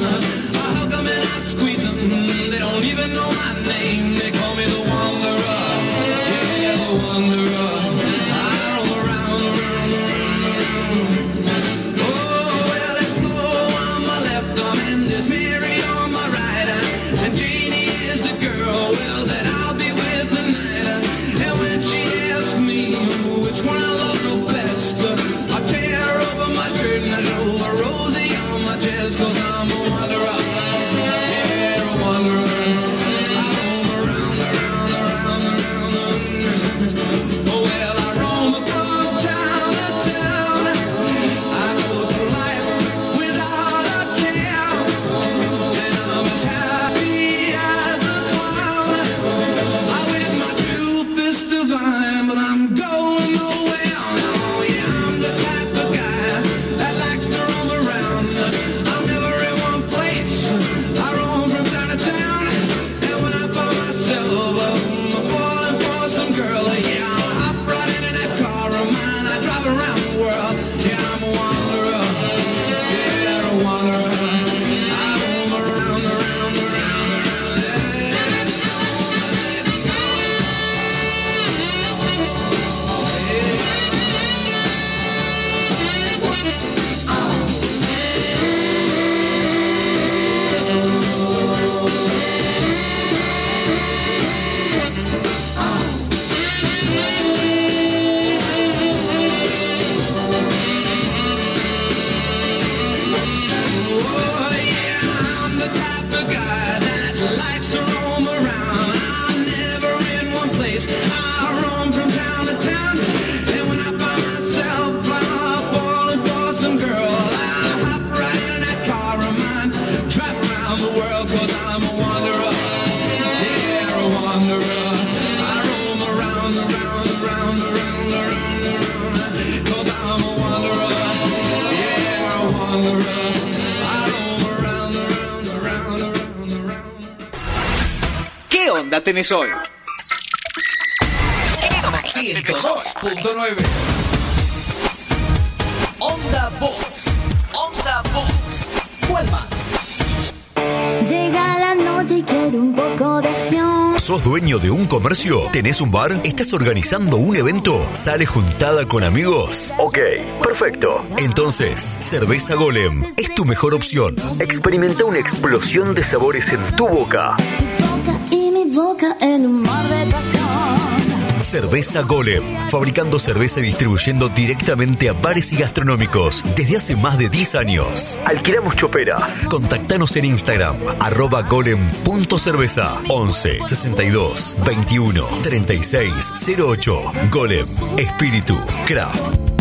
[SPEAKER 10] place, 'cause I'm a wanderer. Yeah, a wanderer. I roam around, around, around, around, around. Oh, well, I roam from town to town. I go through life without a care. And I'm as happy as a clown. I with my two fists divine, but I'm going nowhere. Oh, yeah, I'm the type of guy that likes to roam around. I'm never in one place. I roam from town to town. And when I find myself um, falling for some girl, yeah, I'll hop right into that car of mine. I drive around the world. Yeah, I'm a wanderer. Yeah, a wanderer. I roam around, around, around, around. Oh, yeah, I'm the type of guy that likes to roam around. I'm never in one place. I roam from town to town. And when I find myself uh, falling for some girl, I hop right in that car of mine, drive around the world, 'cause I'm a wanderer. Yeah, a wanderer. I roam around, around, around, around, around, around, 'cause I'm a wanderer. Yeah, a wanderer.
[SPEAKER 11] ¿Qué onda tenés hoy? ciento dos punto nueve Onda Box. Onda Box. ¿Cuál más?
[SPEAKER 9] Llega la noche y quiero un poco de acción.
[SPEAKER 1] ¿Sos dueño de un comercio? ¿Tenés un bar? ¿Estás organizando un evento? ¿Sale juntada con amigos? Ok, perfecto. Entonces, Cerveza Golem es tu mejor opción. Experimenta una explosión de sabores en tu boca.
[SPEAKER 9] Y mi boca en un mar de pasión.
[SPEAKER 1] Cerveza Golem, fabricando cerveza y distribuyendo directamente a bares y gastronómicos desde hace más de diez años. Alquilamos choperas. Contactanos en Instagram, arroba golem punto cerveza, once sesenta y dos veintiuno treinta y seis cero ocho. Golem, espíritu, craft.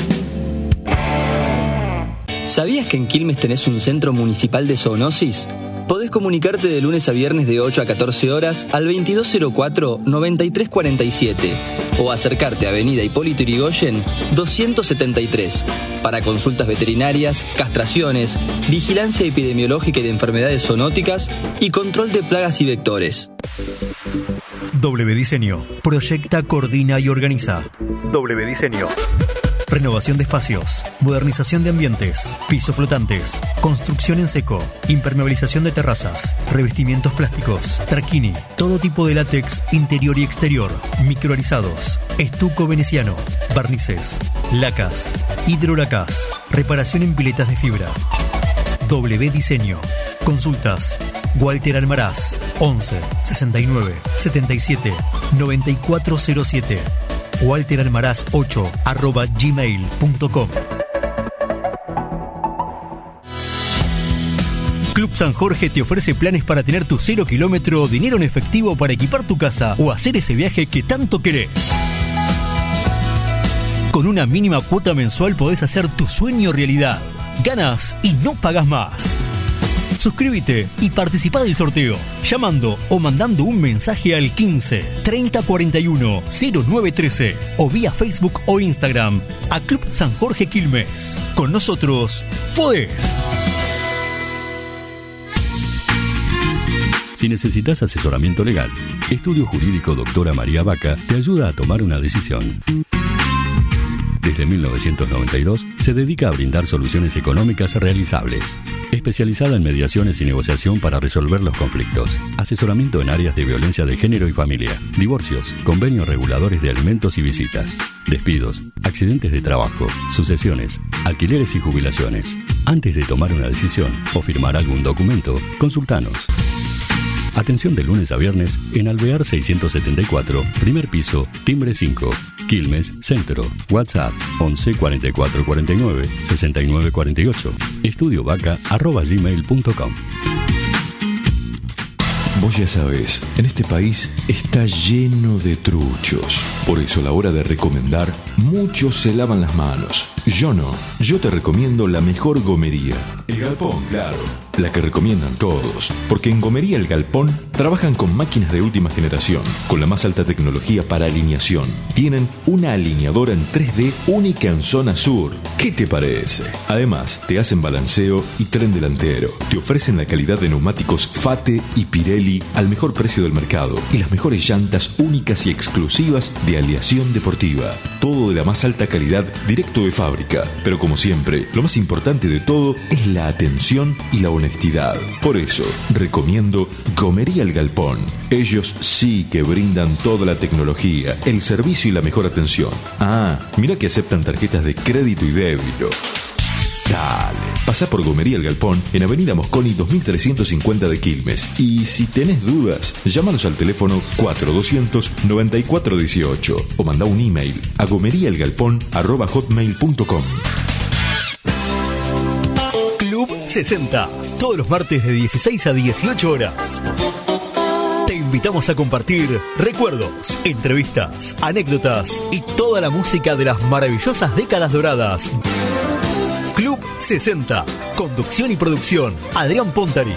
[SPEAKER 12] ¿Sabías que en Quilmes tenés un centro municipal de zoonosis? Podés comunicarte de lunes a viernes de ocho a catorce horas al veintidós cero cuatro noventa y tres cuarenta y siete o acercarte a Avenida Hipólito Yrigoyen doscientos setenta y tres para consultas veterinarias, castraciones, vigilancia epidemiológica y de enfermedades zoonóticas y control de plagas y vectores.
[SPEAKER 1] W Diseño. Proyecta, coordina y organiza. W Diseño. Renovación de espacios, modernización de ambientes, pisos flotantes, construcción en seco, impermeabilización de terrazas, revestimientos plásticos, traquini, todo tipo de látex interior y exterior, microarizados, estuco veneciano, barnices, lacas, hidrolacas, reparación en piletas de fibra. W Diseño. Consultas. Walter Almaraz, once sesenta y nueve setenta y siete noventa y cuatro cero siete. walter almaraz ocho arroba gmail punto com. Club San Jorge te ofrece planes para tener tu cero kilómetro o dinero en efectivo para equipar tu casa o hacer ese viaje que tanto querés. Con una mínima cuota mensual podés hacer tu sueño realidad. Ganas y no pagas más. Suscríbete y participá del sorteo llamando o mandando un mensaje al quince treinta cuarenta y uno cero nueve trece o vía Facebook o Instagram a Club San Jorge Quilmes. Con nosotros podés.
[SPEAKER 13] Si necesitas asesoramiento legal, Estudio Jurídico Doctora María Vaca te ayuda a tomar una decisión. Desde mil novecientos noventa y dos se dedica a brindar soluciones económicas realizables. Especializada en mediaciones y negociación para resolver los conflictos. Asesoramiento en áreas de violencia de género y familia. Divorcios, convenios reguladores de alimentos y visitas. Despidos, accidentes de trabajo, sucesiones, alquileres y jubilaciones. Antes de tomar una decisión o firmar algún documento, consultanos. Atención de lunes a viernes en Alvear seiscientos setenta y cuatro, primer piso, timbre cinco. Quilmes Centro. WhatsApp once cuarenta y cuatro cuarenta y nueve sesenta y nueve cuarenta y ocho. estudiovaca arroba gmail punto com.
[SPEAKER 7] Vos ya sabés, en este país está lleno de truchos. Por eso a la hora de recomendar, muchos se lavan las manos. Yo no. Yo te recomiendo la mejor gomería. El Galpón, claro. La que recomiendan todos. Porque en Gomería El Galpón trabajan con máquinas de última generación, con la más alta tecnología para alineación. Tienen una alineadora en tres D única en zona sur. ¿Qué te parece? Además, te hacen balanceo y tren delantero. Te ofrecen la calidad de neumáticos Fate y Pirelli al mejor precio del mercado y las mejores llantas únicas y exclusivas de aleación deportiva. Todo de la más alta calidad directo de fábrica. Pero como siempre, lo más importante de todo es la atención y la honestidad. Por eso, recomiendo Gomería El Galpón. Ellos sí que brindan toda la tecnología, el servicio y la mejor atención. Ah, mira que aceptan tarjetas de crédito y débito. Dale, pasá por Gomería El Galpón en Avenida Mosconi dos mil trescientos cincuenta de Quilmes. Y si tenés dudas, llámanos al teléfono cuatro doscientos noventa y cuatro dieciocho o mandá un email a gomeriaelgalpón arroba hotmail punto com.
[SPEAKER 1] Club sesenta, todos los martes de dieciséis a dieciocho horas. Te invitamos a compartir recuerdos, entrevistas, anécdotas y toda la música de las maravillosas décadas doradas. Club sesenta, conducción y producción, Adrián Pontari.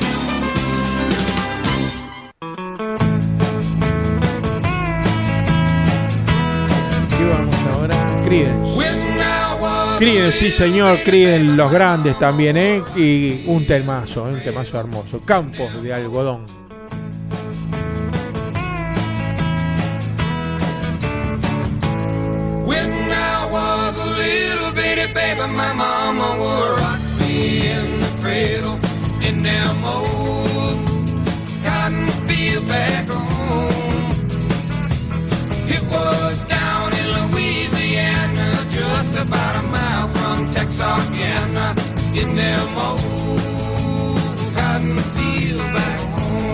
[SPEAKER 2] Y vamos ahora, Creedence. Creedence, sí señor, Creedence, los grandes también, ¿eh? Y un temazo, un temazo hermoso. Campos de algodón.
[SPEAKER 6] When I was a little bitty baby, my mama would rock me in the cradle in them old cotton field back home. It was down in Louisiana, just about a mile from Texarkana, in them old cotton field back home.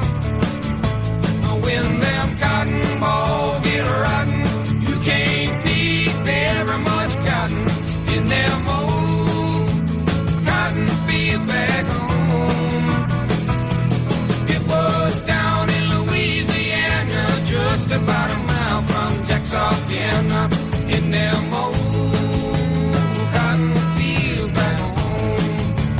[SPEAKER 6] When them cotton balls get rotten, you can't beat very much cotton in them old cotton field back home. It was down in Louisiana, just about a mile from Texarkana, in them old cotton field back home.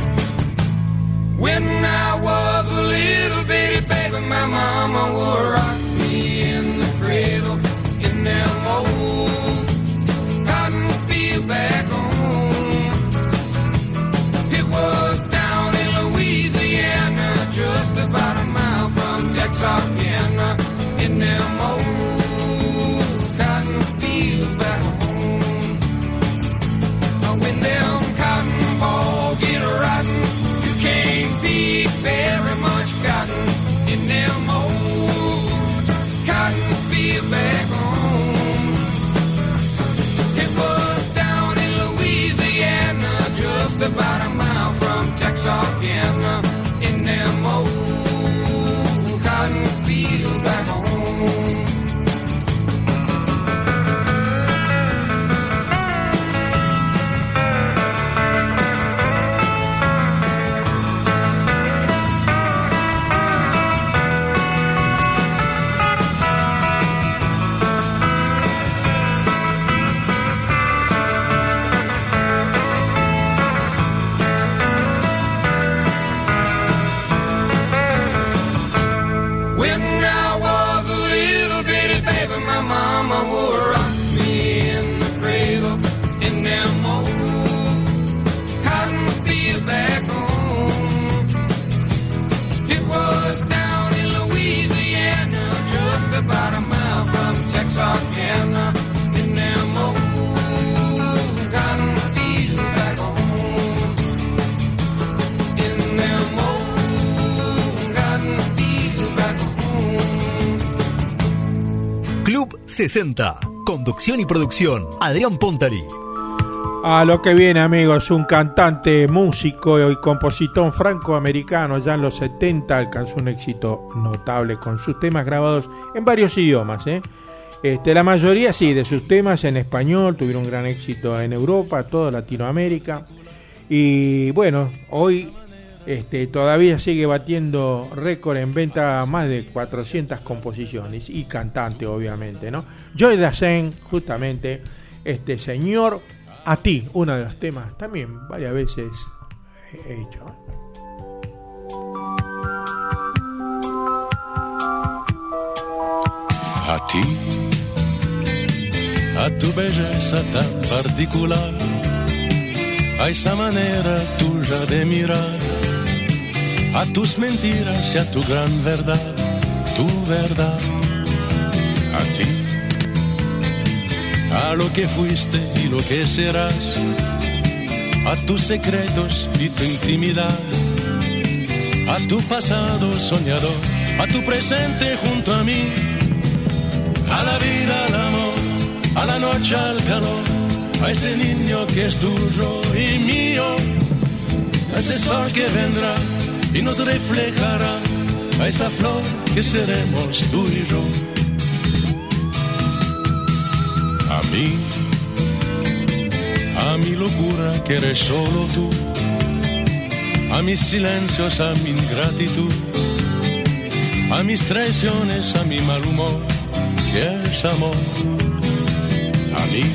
[SPEAKER 6] When I was a little bitty baby, my mama would rock me in the cradle in them old cotton field back home. It was down in Louisiana, just about a mile from Texarkana, in them old cotton field back home. When them cotton balls get rotten, you can't beat very much cotton in them old cotton field back home. It was down in Louisiana, just about a mile from Texarkana, in them old cotton field back home. When I was a little bitty baby, my mama would rock me in the cradle in them old cotton field back home. It was down in Louisiana, just about a mile from Texarkana, in them old cotton field back home. In them old cotton field back home.
[SPEAKER 1] Club sesenta, conducción y producción, Adrián Pontari.
[SPEAKER 2] A lo que viene, amigos, un cantante, músico y compositor francoamericano. Ya en los setenta alcanzó un éxito notable con sus temas grabados en varios idiomas, ¿eh? Este, la mayoría sí, de sus temas en español tuvieron gran éxito en Europa, toda Latinoamérica. Y bueno, hoy este, todavía sigue batiendo récord en venta, más de cuatrocientas composiciones y cantante, obviamente, ¿no? Joy Dassin, justamente, este señor, A ti, uno de los temas también varias veces he hecho.
[SPEAKER 14] A ti, a tu belleza tan particular, a esa manera tuya de mirar, a tus mentiras y a tu gran verdad, tu verdad. A ti, a lo que fuiste y lo que serás, a tus secretos y tu intimidad, a tu pasado soñador, a tu presente junto a mí, a la vida, al amor, a la noche, al calor, a ese niño que es tuyo y mío, a ese sol que vendrá y nos reflejará, a esa flor que seremos tú y yo. A mí, a mi locura que eres solo tú, a mis silencios, a mi ingratitud, a mis traiciones, a mi mal humor, que es amor. A mí,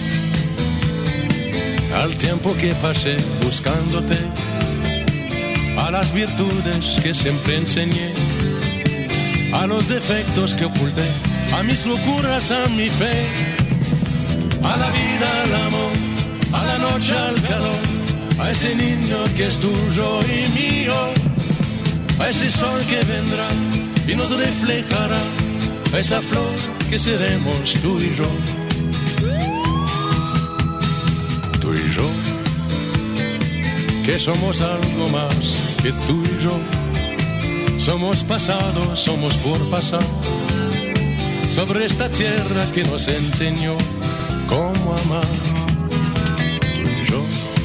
[SPEAKER 14] al tiempo que pasé buscándote, a las virtudes que siempre enseñé, a los defectos que oculté, a mis locuras, a mi fe, a la vida, al amor, a la noche, al calor, a ese niño que es tuyo y mío, a ese sol que vendrá y nos reflejará, a esa flor que seremos tú y yo. Tú y yo, que somos algo más que tú y yo. Somos pasado, somos por pasar, sobre esta tierra que nos enseñó cómo amar. Tú y yo,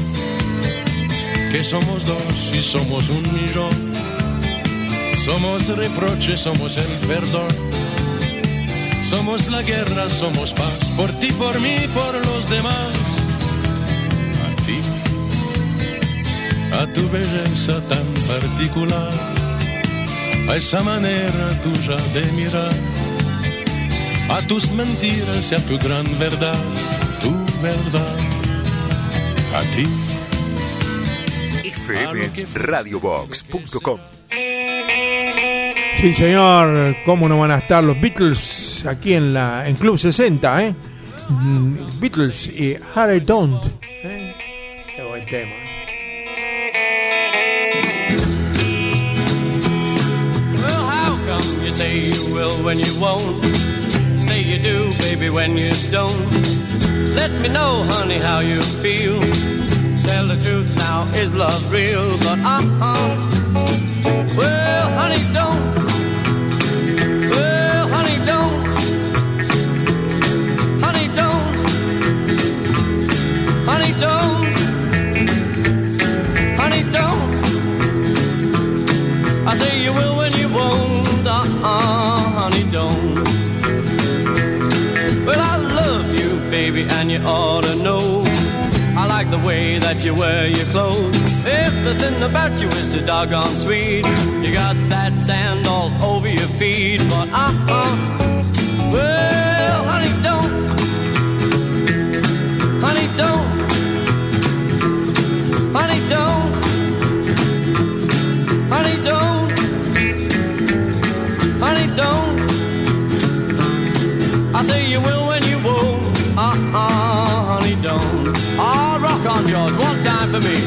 [SPEAKER 14] que somos dos y somos un millón. Somos reproche, somos el perdón. Somos la guerra, somos paz, por ti, por mí, por los demás. A ti, a tu belleza tan particular, a esa manera tuya de mirar, a tus mentiras y a tu gran verdad, tu verdad. A ti,
[SPEAKER 15] F M Radio Box punto com.
[SPEAKER 2] Sí, señor, cómo no van a estar los Beatles aquí en la en Club sesenta, ¿eh? Beatles y Harry Don't, ¿eh? Qué buen tema.
[SPEAKER 16] Well, how come you say you will when you won't? Say you do, baby, when you don't. Let me know, honey, how you feel. Tell the truth now, is love real? But uh-uh. Well, honey, don't. Well, honey, don't. Honey, don't. Honey, don't. Honey, don't. I say you will when you won't. Uh-uh, honey, don't. Well, I love you, baby, and you ought to know. I like the way that you wear your clothes. Everything about you is so doggone sweet. You got that sand all over your feet. But uh-uh, well, honey, don't. Honey, don't. Honey, don't. Honey, don't. Honey, don't. I say you will when you won't. Uh-uh, honey, don't. Oh, rock on, George, one time for me.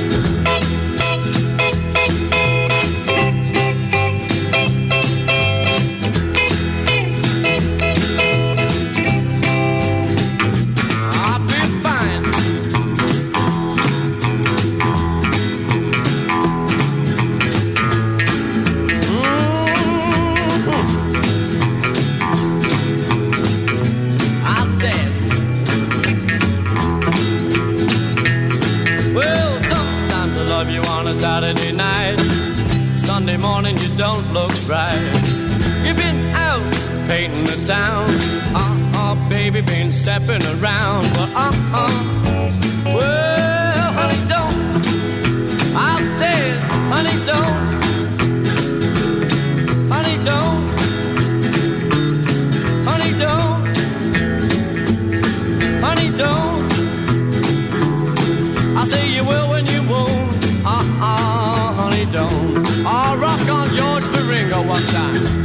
[SPEAKER 16] Saturday night, Sunday morning you don't look right. You've been out painting the town, uh-uh, baby been stepping around. Well, uh-uh. Well, honey, don't. I said, honey, don't. Honey, don't. Honey, don't. Honey, don't. I say you will when you won't. Uh-uh, honey, don't. I'll rock on George Baringo one time.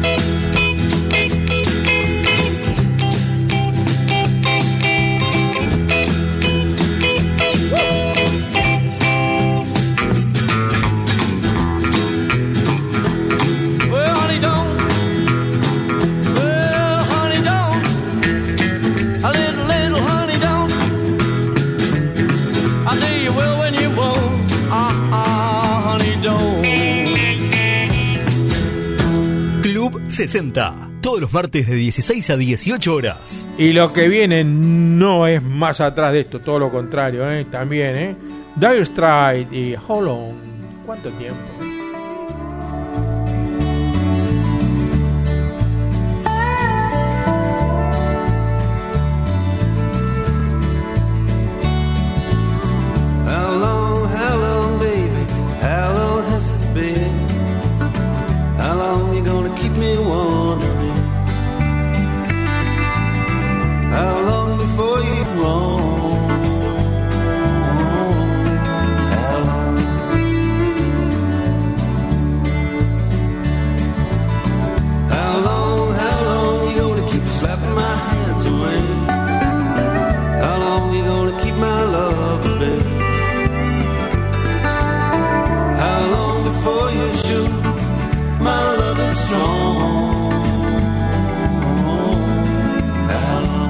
[SPEAKER 1] sesenta, todos los martes de dieciséis a dieciocho horas.
[SPEAKER 2] Y lo que viene no es más atrás de esto, todo lo contrario, ¿eh? También, ¿eh? Dire Straits y How Long. ¿Cuánto tiempo?
[SPEAKER 17] How long, how long, baby? How long has it been? How long you gonna keep me wondering? How long before you roam? How long? How long, how long you gonna keep slapping my hands away? How long you gonna keep my love at bay? How long before you shoot? My love is strong. How long?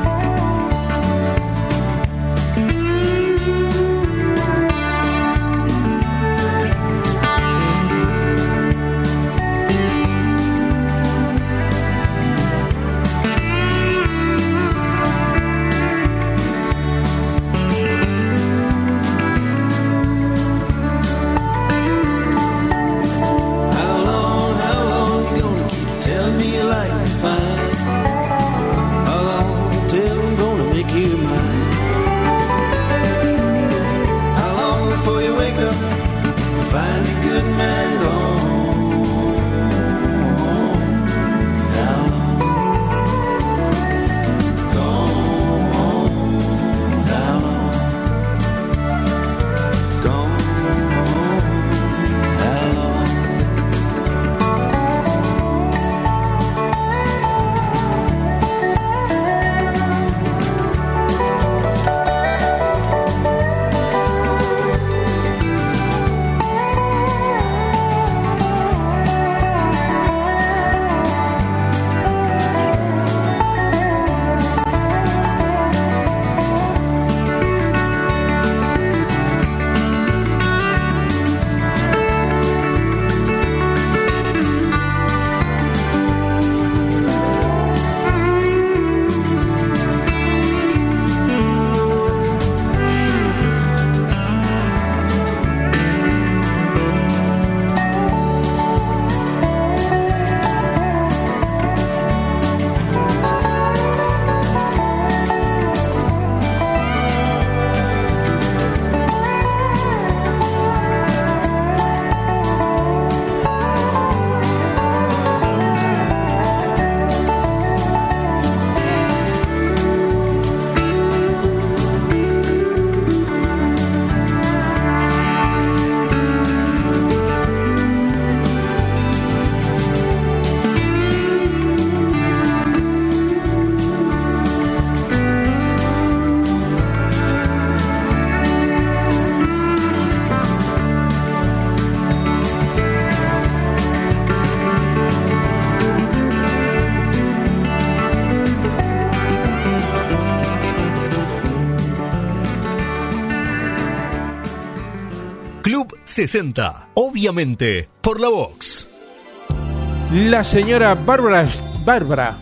[SPEAKER 1] sesenta, obviamente, por la Vox.
[SPEAKER 2] La señora Bárbara Bárbara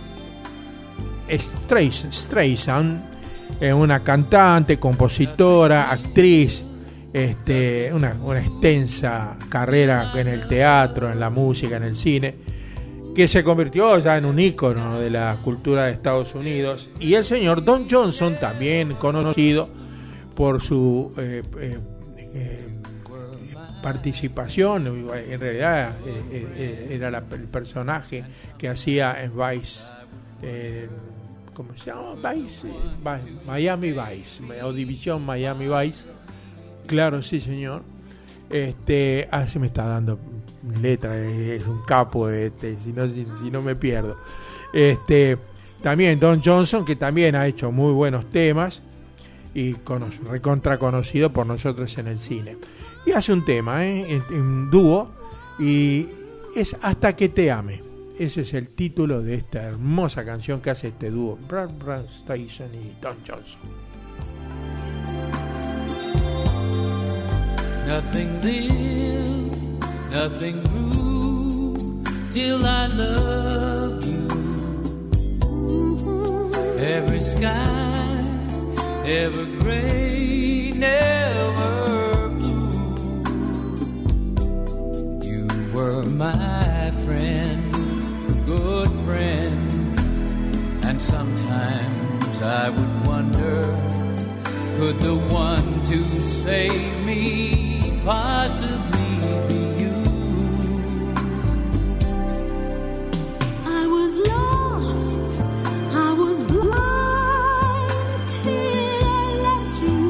[SPEAKER 2] Streisand, eh, una cantante, compositora, actriz, este, una, una extensa carrera en el teatro, en la música, en el cine. que se convirtió ya en un ícono de la cultura de Estados Unidos, y el señor Don Johnson, también conocido por su eh, eh, eh, participación, en realidad eh, eh, era la, el personaje que hacía en Vice, eh, ¿cómo se llama? Vice, eh, Vice, Miami Vice, o División Miami Vice, claro, sí señor. Este, ah, se me está dando letra, es un capo este, si no, si, si no me pierdo. Este, también Don Johnson, que también ha hecho muy buenos temas y cono, recontra conocido por nosotros en el cine. Y hace un tema, ¿eh? en, en dúo, y es Hasta que te ame. Ese es el título de esta hermosa canción que hace este dúo, Brad Brad Station y Don Johnson.
[SPEAKER 18] Nothing lived, nothing grew till I loved you. Every sky, ever gray, never blue. You were my friend, good friend, and sometimes I would wonder, could the one to save me possibly be you?
[SPEAKER 9] I was lost, I was blind till I left you.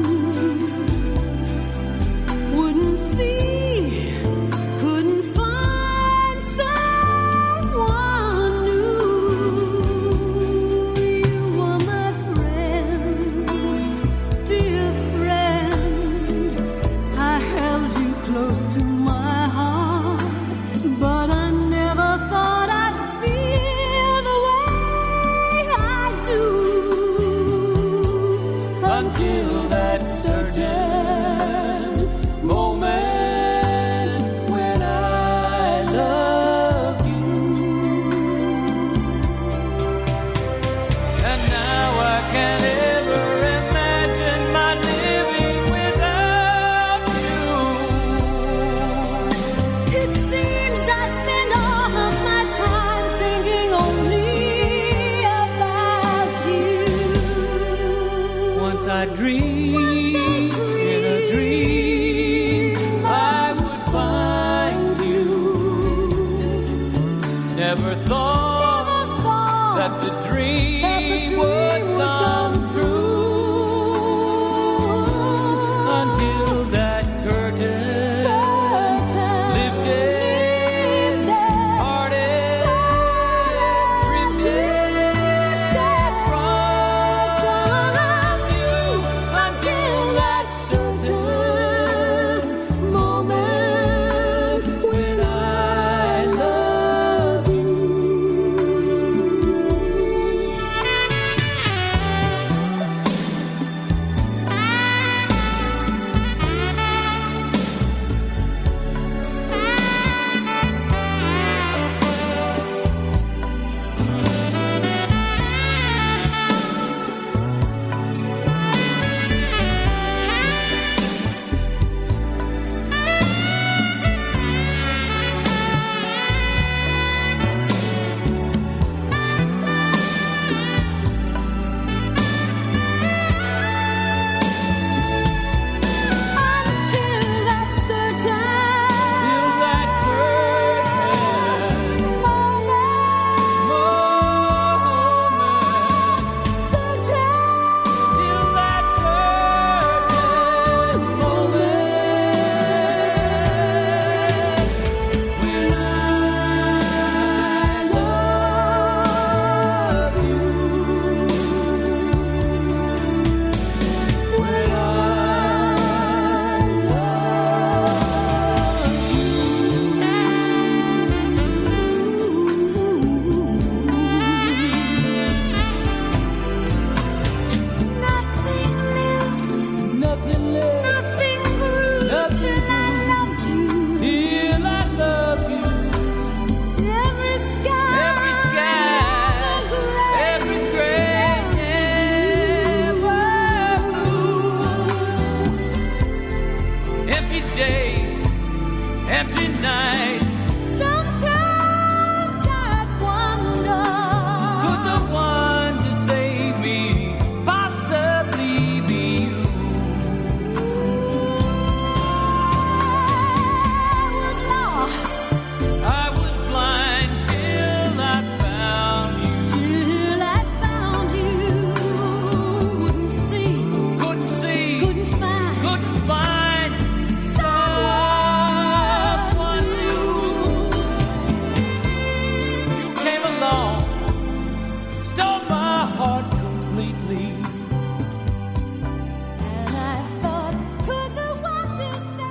[SPEAKER 9] Wouldn't see, couldn't find someone new. You were my friend, dear friend. I held you close to my heart, but I never thought I'd feel the way I do
[SPEAKER 18] until that certain moment when I love you. And now I can't ever imagine my living without you.
[SPEAKER 9] It seems I spend all of my time thinking only about you.
[SPEAKER 18] Once I dreamed in a dream I would find you. Never thought that the dream would come true until that curtain lifted, parted, drifted from you until that certain moment when I love you.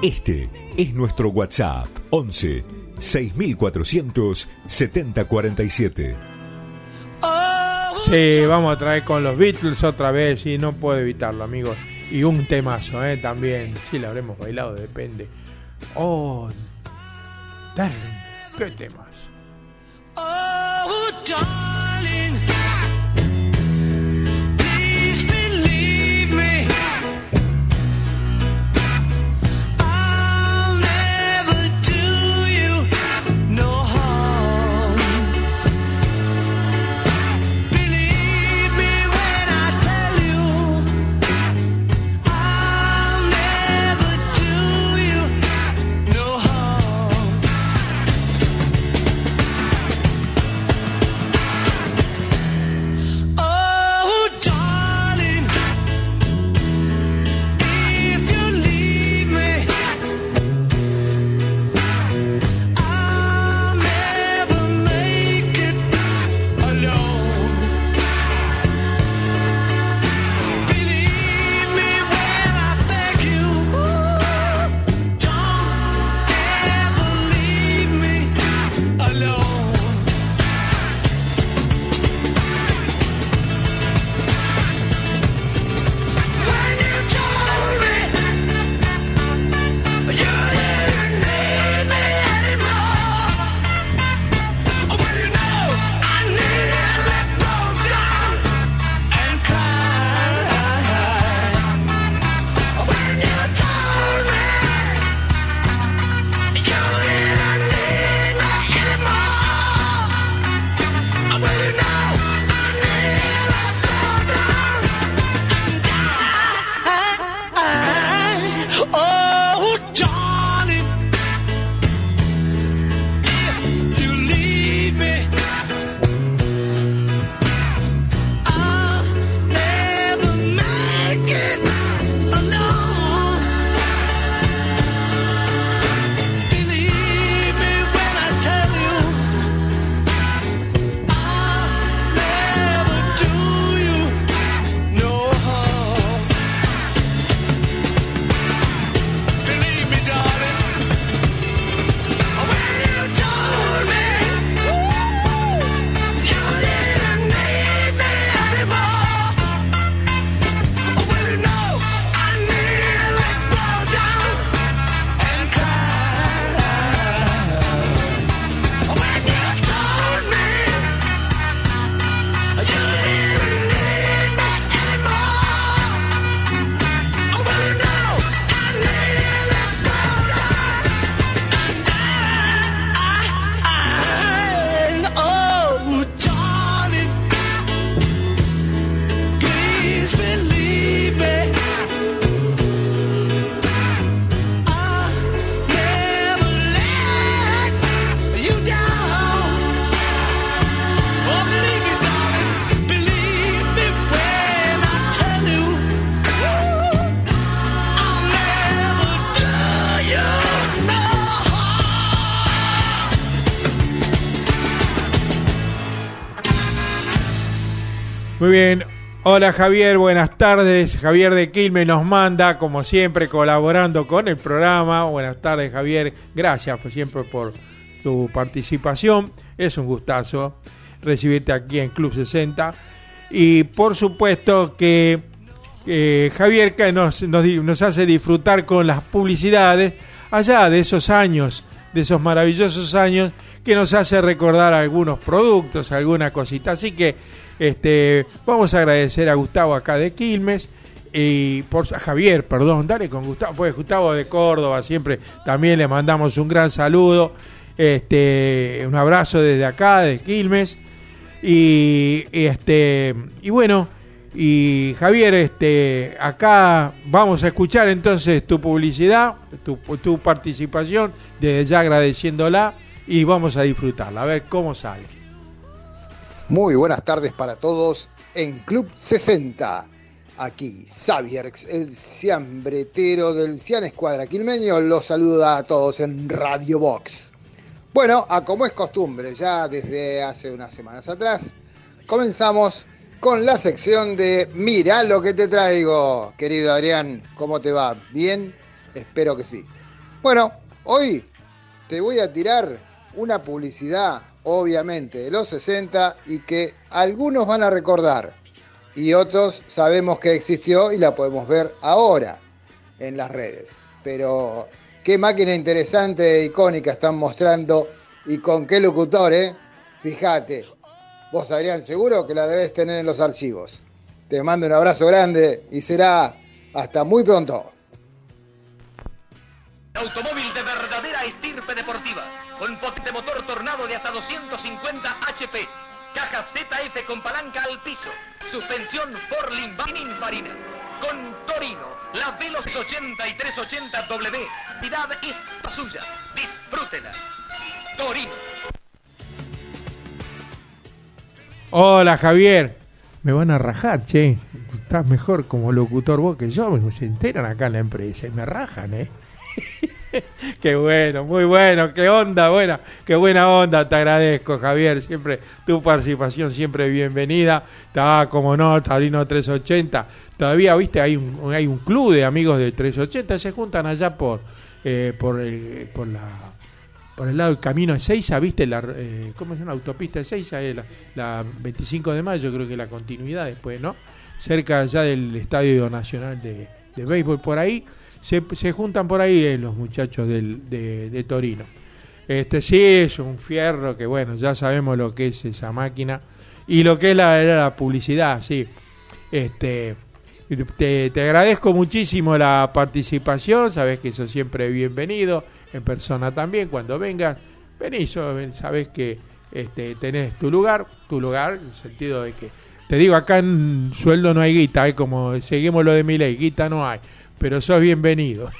[SPEAKER 15] Este es nuestro WhatsApp once seis mil cuatrocientos setenta cuarenta y siete.
[SPEAKER 2] Sí, vamos a traer con los Beatles otra vez y no puedo evitarlo, amigos. Y un temazo, ¿eh? También. Sí, lo habremos bailado, depende. Oh, darling, qué temazo.
[SPEAKER 18] Oh, darling, please believe me. I'll never do you no harm. Believe me when I tell you, I'll never do you no harm. Oh, darling, if you leave me, I'll never make it alone. Believe me when I beg you, don't ever leave me alone. When you told me you didn't need me anymore, well, you know I nearly broke down and cried. When you told me you didn't need me anymore, well, you know I nearly broke down and died. Oh, darling, if you leave me, I'll never make it alone. Believe me when I tell you, I'll never do you no harm. Believe me, darling, when you told me you didn't need me anymore, well, you know I nearly broke down and cried. When you told me you didn't need me anymore, well, you know I nearly broke down and died. Oh, darling, please believe me, I'll never let you down. Oh, believe me, darling, believe me when I tell you, I'll never do you no harm.
[SPEAKER 2] Muy bien. Hola Javier, buenas tardes. Javier de Quilmes nos manda, como siempre, colaborando con el programa. Buenas tardes, Javier. Gracias por siempre por tu participación. Es un gustazo recibirte aquí en Club sesenta. Y por supuesto que eh, Javier que nos, nos, di- nos hace disfrutar con las publicidades allá de esos años, de esos maravillosos años, que nos hace recordar algunos productos, alguna cosita. Así que este, vamos a agradecer a Gustavo acá de Quilmes y por a Javier, perdón, dale con Gustavo, pues Gustavo de Córdoba, siempre también le mandamos un gran saludo, este, un abrazo desde acá de Quilmes y, y este y bueno, y Javier, este, acá vamos a escuchar entonces tu publicidad, tu, tu participación, desde ya agradeciéndola y vamos a disfrutarla, a ver cómo sale.
[SPEAKER 19] Muy buenas tardes para todos en Club sesenta. Aquí Xavier, el ciambretero del Cian Escuadra Quilmeño, los saluda a todos en Radio Box. Bueno, a como es costumbre, ya desde hace unas semanas atrás, comenzamos con la sección de Mirá lo que te traigo. Querido Adrián, ¿cómo te va? ¿Bien? Espero que sí. Bueno, hoy te voy a tirar una publicidad, obviamente, de los sesenta y que algunos van a recordar y otros sabemos que existió y la podemos ver ahora en las redes. Pero qué máquina interesante e icónica están mostrando y con qué locutor, ¿eh? Fíjate, vos, Adrián, seguro que la debes tener en los archivos. Te mando un abrazo grande y será hasta muy pronto.
[SPEAKER 11] Automóvil de verdadera estirpe deportiva, con potente motor Tornado de hasta doscientos cincuenta H P, caja Z F con palanca al piso, suspensión Forlin Pininfarina, con Torino, la Velos ochenta y tres ochenta W, calidad es la suya, disfrútela. Torino.
[SPEAKER 2] Hola, Javier. Me van a rajar, che. Estás mejor como locutor vos que yo. Se enteran acá en la empresa y me rajan, ¿eh? Qué bueno, muy bueno, qué onda, buena, qué buena onda, te agradezco, Javier, siempre tu participación siempre bienvenida. Está, como no, Taurino trescientos ochenta, todavía, viste, hay un hay un club de amigos de trescientos ochenta, se juntan allá por eh, por el por la por el lado del camino de Seiza, viste, la eh, ¿cómo se llama? Autopista de Seiza, eh, la, la veinticinco de mayo, creo que la continuidad después, ¿no? Cerca allá del Estadio Nacional de, de Béisbol, por ahí. Se, se juntan por ahí eh, los muchachos del, de, de Torino. Este sí es un fierro que, bueno, ya sabemos lo que es esa máquina y lo que es la, la publicidad, sí. Este, te, te agradezco muchísimo la participación, sabes que sos siempre bienvenido, en persona también, cuando vengas, venís, sabes que este, tenés tu lugar, tu lugar, en el sentido de que, te digo, acá en sueldo no hay guita, hay como seguimos lo de mi ley, guita no hay. Pero sos bienvenido.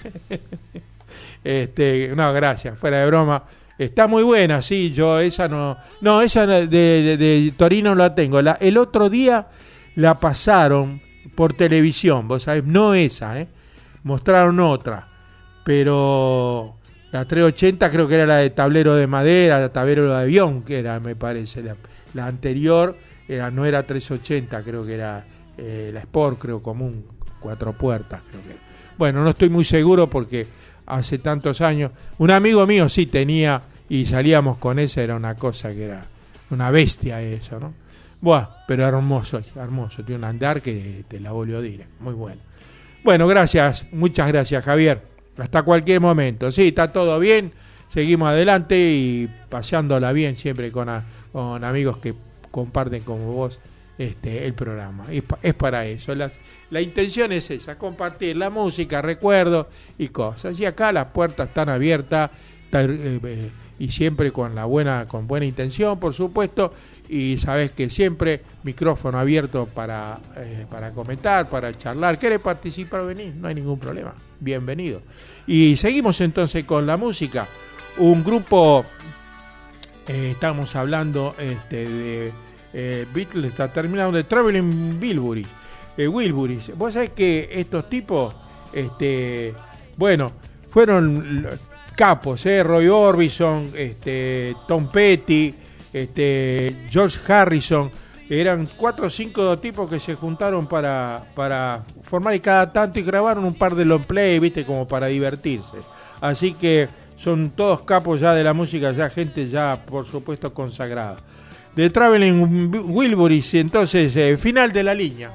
[SPEAKER 2] este, no, gracias, fuera de broma. Está muy buena, sí, yo esa no... No, esa de, de, de Torino no la tengo. La, el otro día la pasaron por televisión, vos sabés, no esa, ¿eh? Mostraron otra. Pero la trescientos ochenta creo que era la de tablero de madera, la tablero de avión, que era, me parece. La, la anterior era, no era trescientos ochenta, creo que era eh, la Sport, creo, común. Cuatro puertas, creo que. Bueno, no estoy muy seguro porque hace tantos años. Un amigo mío sí tenía y salíamos con esa, era una cosa que era una bestia eso, ¿no? Buah, pero hermoso, hermoso. Tiene un andar que te la volvió a decir. Muy bueno. Bueno, gracias, muchas gracias, Javier. Hasta cualquier momento. Sí, está todo bien. Seguimos adelante y paseándola bien siempre con, a, con amigos que comparten como vos Este, el programa, es, pa, es para eso. Las, la intención es esa, compartir la música, recuerdos y cosas. Y acá las puertas están abiertas está, eh, eh, y siempre con la buena, con buena intención, por supuesto. Y sabes que siempre micrófono abierto para eh, para comentar, para charlar. ¿Querés participar? Venir, no hay ningún problema. Bienvenido. Y seguimos entonces con la música. Un grupo, eh, estamos hablando este, de Eh, Beatles, está terminando de Traveling Wilburys. Eh, Wilburys. Vos sabés que estos tipos, este, bueno, fueron capos, eh, Roy Orbison, este, Tom Petty, este, George Harrison. Eran cuatro o cinco tipos que se juntaron para, para formar y cada tanto y grabaron un par de long play, viste, como para divertirse. Así que son todos capos ya de la música, ya gente ya, por supuesto, consagrada. De Traveling Wilburys, entonces, eh, final de la línea.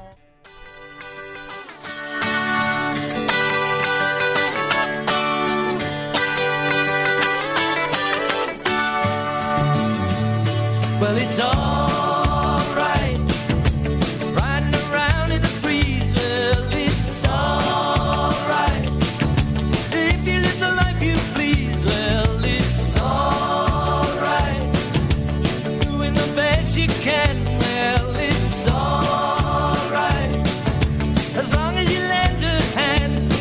[SPEAKER 18] Well, it's all right, riding around in the breeze. Well, it's all right, if you live the life you please. Well, it's all right, doing the best you can. Well, it's all right, as long as you lend a hand.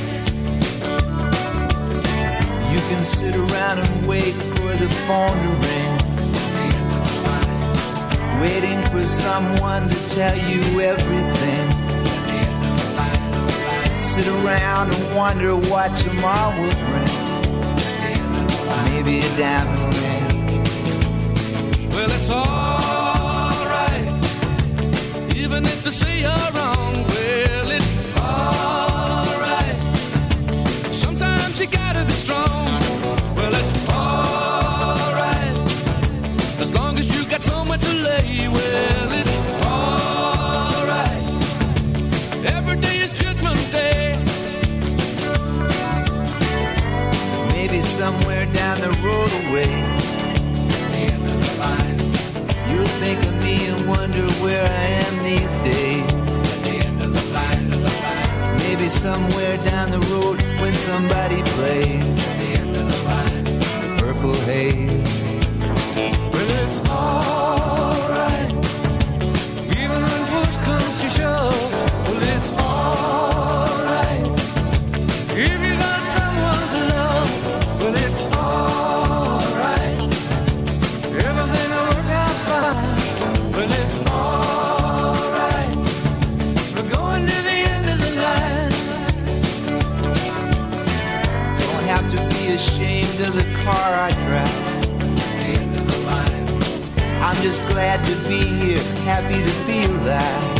[SPEAKER 20] You can sit around and wait for the phone to ring, waiting for someone to tell you everything. Sit around and wonder what tomorrow will bring. Maybe a diamond ring.
[SPEAKER 14] Well, it's alright, even if they say you're wrong. Well, it's alright, sometimes you gotta be strong.
[SPEAKER 20] somebody plays the end of the line, the purple haze.
[SPEAKER 18] Well, it's alright, even when push comes to shove. Well, it's alright, if you got someone to love. Well, it's alright, everything will work out fine. Well, it's alright, we're going to the end of the line.
[SPEAKER 20] Don't have to be ashamed of the car I drive. I'm just glad to be here, happy to be alive.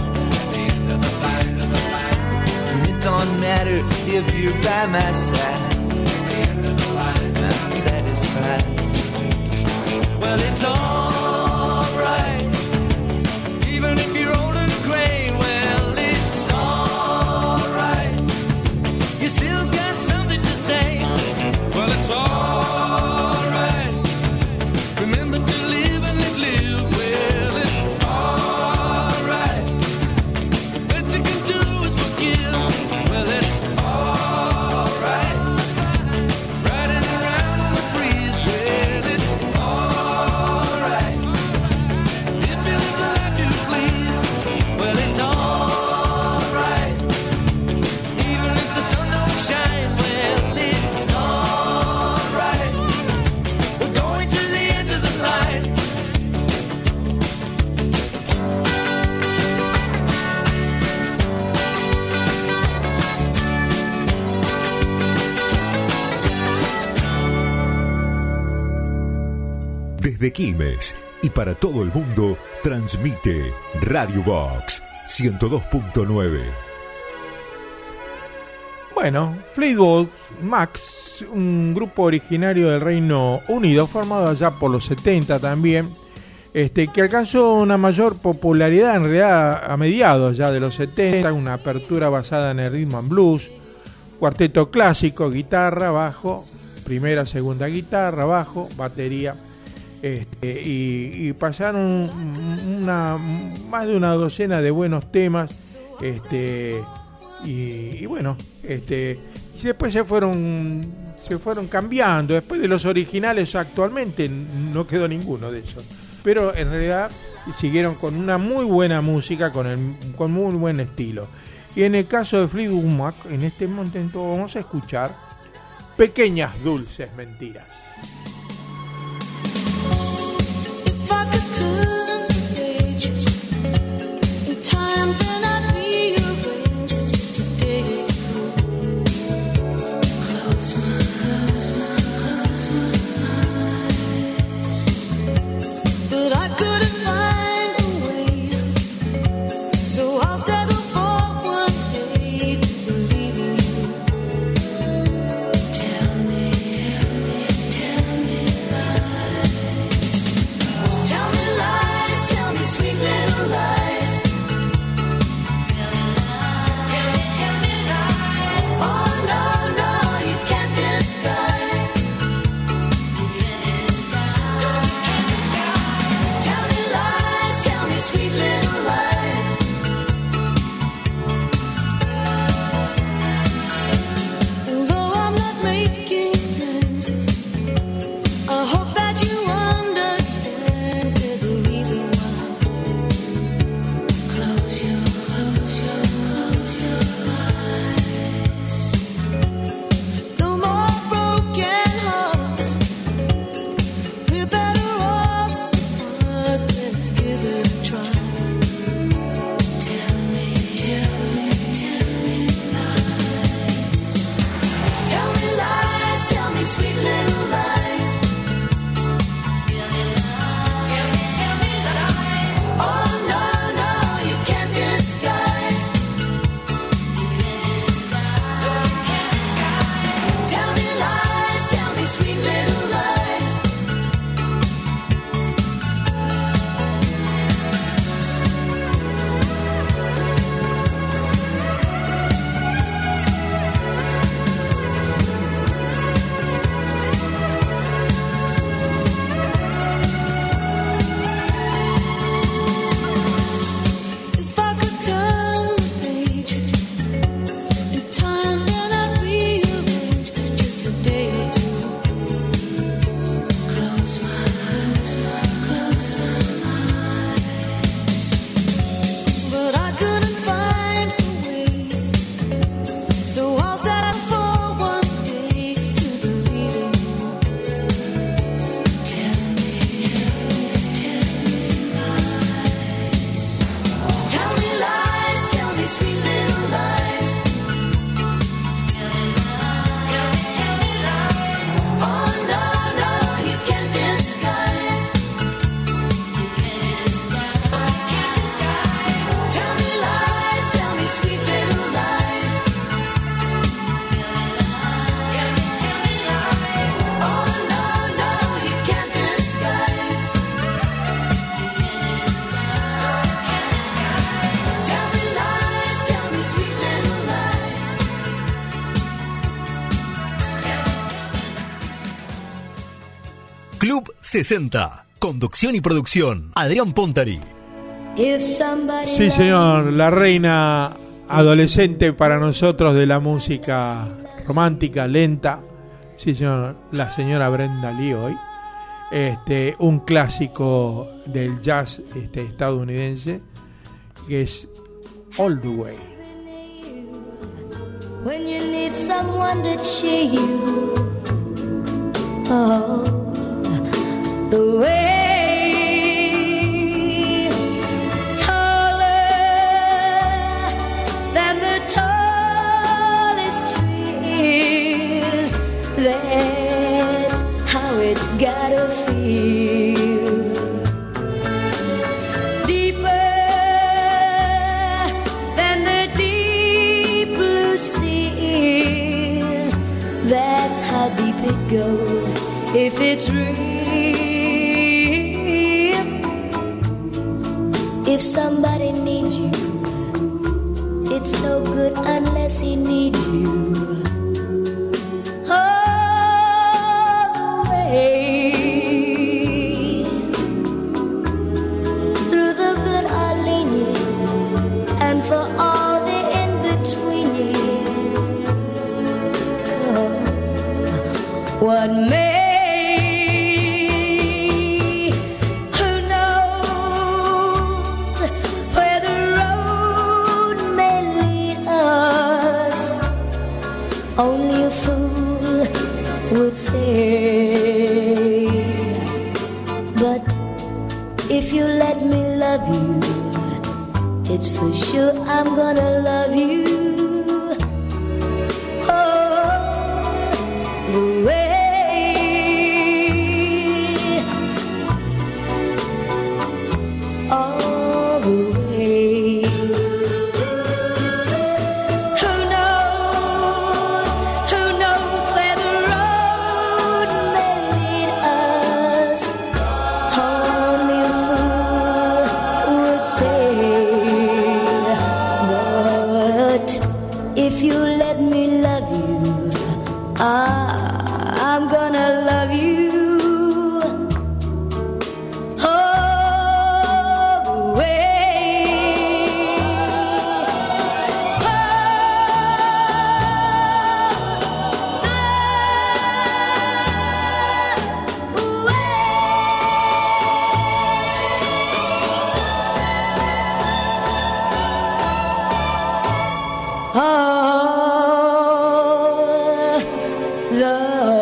[SPEAKER 20] And it don't matter if you're by my side, I'm satisfied.
[SPEAKER 18] Well, it's alright, even if you're old and gray. Well, it's alright, you still got something to say. Well, it's alright, remember to live and live, live. Well, it's alright, the best you can do is forgive. Well, it's alright, riding around on the breeze. Well, it's alright, if you live the life you please. Well, it's alright, even if the sun don't shine. Well, it's alright, we're going to the end of the line.
[SPEAKER 15] Desde Quilmes y para todo el mundo, transmite Radio Box ciento dos punto nueve.
[SPEAKER 2] Bueno, Fleetwood Macs, un grupo originario del Reino Unido, formado allá por los setenta también, este, que alcanzó una mayor popularidad en realidad a mediados ya de los setenta, una apertura basada en el rhythm and blues, cuarteto clásico, guitarra, bajo, primera, segunda guitarra, bajo, batería, este, y, y pasaron una, más de una docena de buenos temas, este, y, y bueno, este, y después se fueron se fueron cambiando. Después de los originales actualmente no quedó ninguno de esos, pero en realidad siguieron con una muy buena música, con el, con muy buen estilo. Y en el caso de Fleetwood Mac, en este momento vamos a escuchar Pequeñas Dulces Mentiras.
[SPEAKER 9] But I couldn't find a way, so I'll settle for one day to believe in you. Tell me, tell me, tell me.
[SPEAKER 1] sesenta. Conducción y producción, Adrián Pontari.
[SPEAKER 9] If somebody
[SPEAKER 2] Sí, señor, la reina adolescente para nosotros de la música romántica, lenta. Sí, señor, la señora Brenda Lee hoy. Este, un clásico del jazz este, estadounidense que es All the Way.
[SPEAKER 9] when you need someone to cheer you. Oh, the way taller than the tallest trees. That's how it's gotta feel. Deeper than the deep blue seas. That's how deep it goes if it's real. If somebody needs you, it's no good unless he needs you. All the way through the good Arlene years and for all the in-between years. Oh, what may only a fool would say. But if you let me love you, it's for sure I'm gonna love you. Oh, the way, all the way. If you let me love you, ah, I'm gonna love you all the way. All the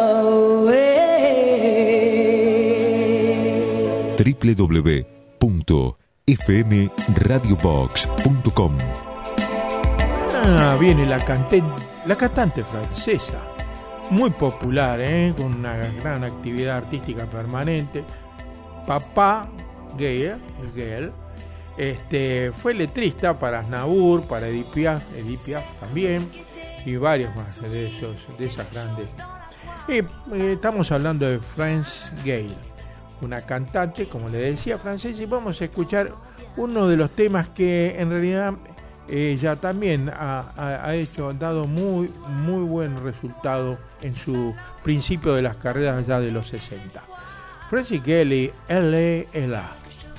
[SPEAKER 9] way.
[SPEAKER 7] w w w punto f m radio box punto com.
[SPEAKER 2] Ah, viene la, cante- la cantante francesa, muy popular, ¿eh? Con una gran actividad artística permanente. Papá Gaël, Gaël este, fue letrista para Aznavour, para Edith Piaf, Edith Piaf también, y varios más de, esos, de esas grandes. Y, eh, estamos hablando de France Gaël, una cantante, como le decía, francesa, y vamos a escuchar uno de los temas que en realidad ella también ha, ha, ha hecho, ha dado muy, muy buen resultado en su principio de las carreras ya de los sesenta. France Gaël y Elle est là.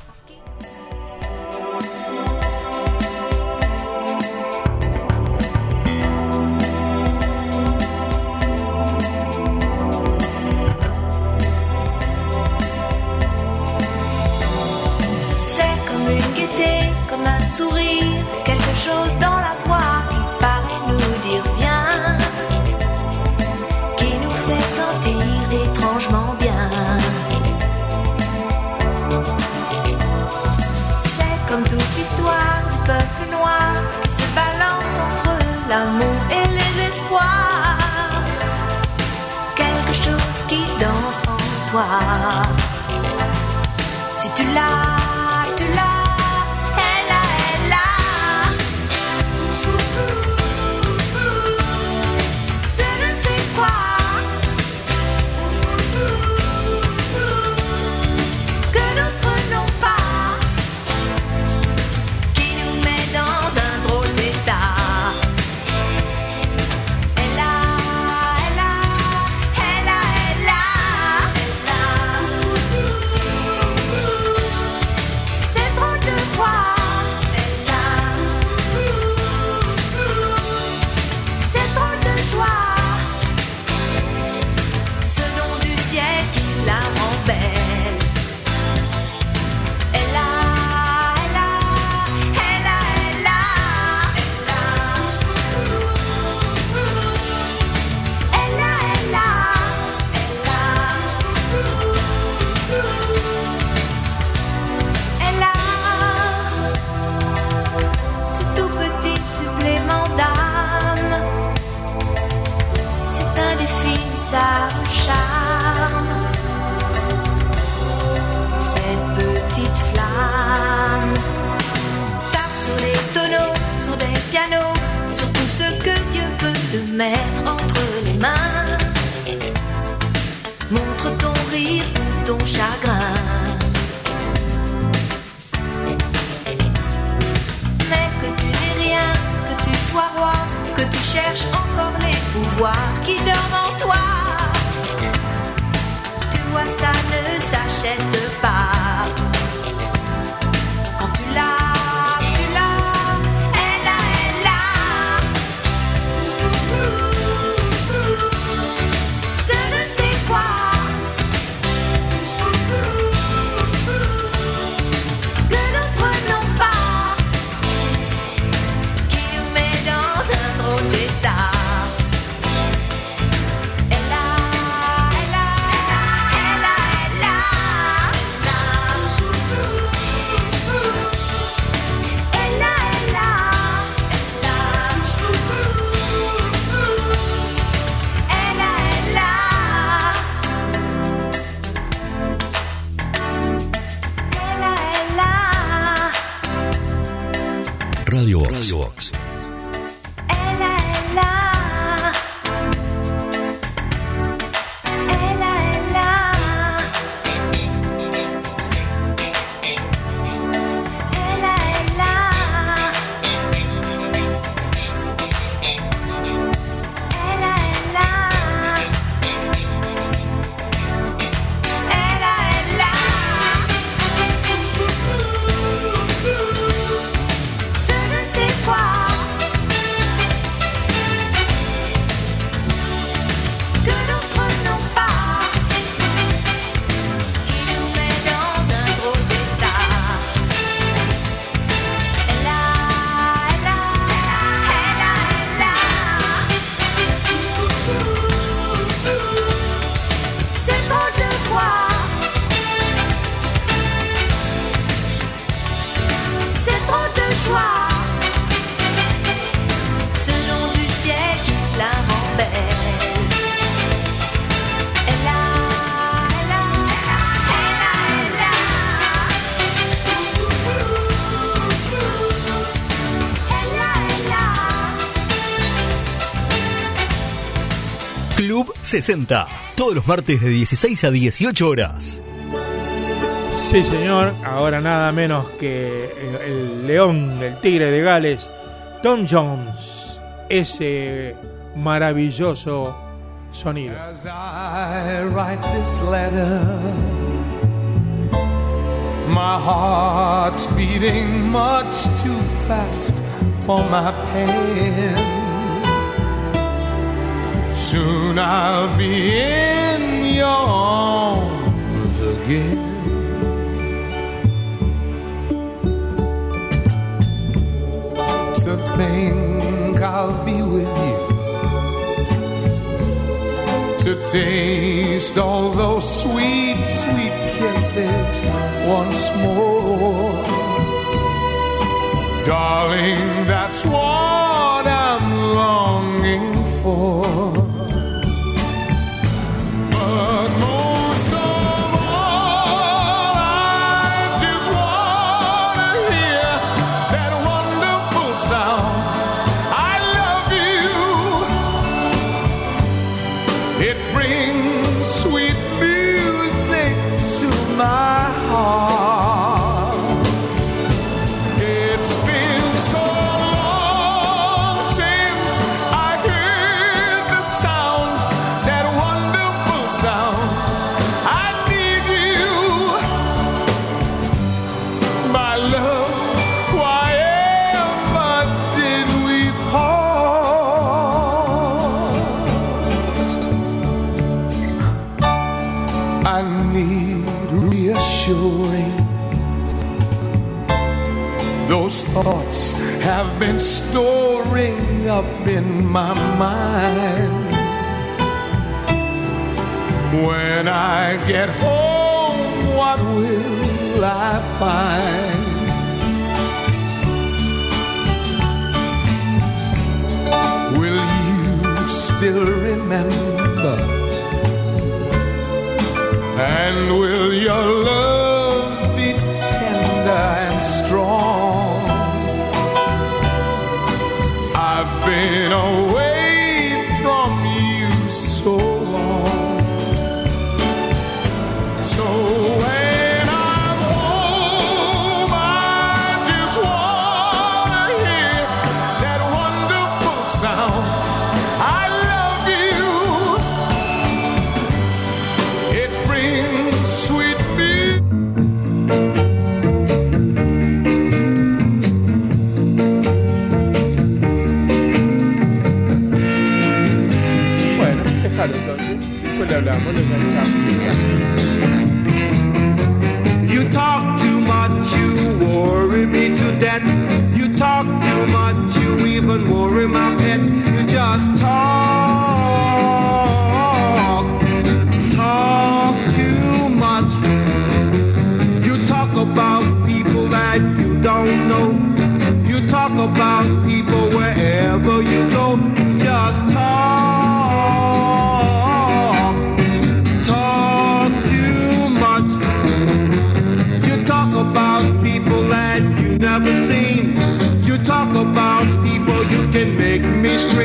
[SPEAKER 9] Sourire, quelque chose dans la voix qui paraît nous dire viens, qui nous fait sentir étrangement bien. C'est comme toute l'histoire du peuple noir qui se balance entre l'amour et les espoirs. Quelque chose qui danse en toi. Si tu l'as, tu l'as.
[SPEAKER 10] Ooh.
[SPEAKER 9] piano, sur tout ce que Dieu peut te mettre entre les mains. Montre ton rire ou ton chagrin. Mais que tu n'es rien, que tu sois roi, que tu cherches encore les pouvoirs qui dorment en toi. Tu vois, ça ne s'achète pas. Quand tu l'as, tu l'as, elle a, elle a. Ce ne sais quoi. Que d'autres n'ont pas. Qui nous met dans un drôle d'état. Elle a, elle a, elle a, elle a. Elle a, elle a, elle a. Elle a, elle a. Elle a, elle a.
[SPEAKER 13] Radio Box. Radio Box.
[SPEAKER 9] Elle a, elle a. Elle a, elle a. Elle a, elle a. Elle a, elle a. Elle a, elle a. Ce ne sais quoi. Que d'autres n'ont pas. Qui nous met dans un drôle d'état. Elle a, elle a, elle a, elle a. C'est drôle de voir. C'est drôle de joie. Ce nom du ciel qui la rend belle. Elle a, elle a, elle a, elle a. Elle a, elle a.
[SPEAKER 1] Club sesenta, todos los martes de dieciséis a dieciocho horas.
[SPEAKER 2] Sí, señor. Ahora nada menos que el, el león, el tigre de Gales, Tom Jones. Ese maravilloso sonido.
[SPEAKER 4] As I write this letter, my heart's beating much too fast for my pen. Soon I'll be in your arms again. To think I'll be with you, to taste all those sweet, sweet kisses once more. Darling, that's what I'm longing for. But most of all, I just wanna hear that wonderful sound. I love you. It brings sweet music to my heart. It's been so long since I heard the sound, that wonderful sound. I need you, my love. Why ever did we part? I need reassuring. Those thoughts have been storing up in my mind. When I get home, what will I find? Will you still remember? And will your love be tender and strong?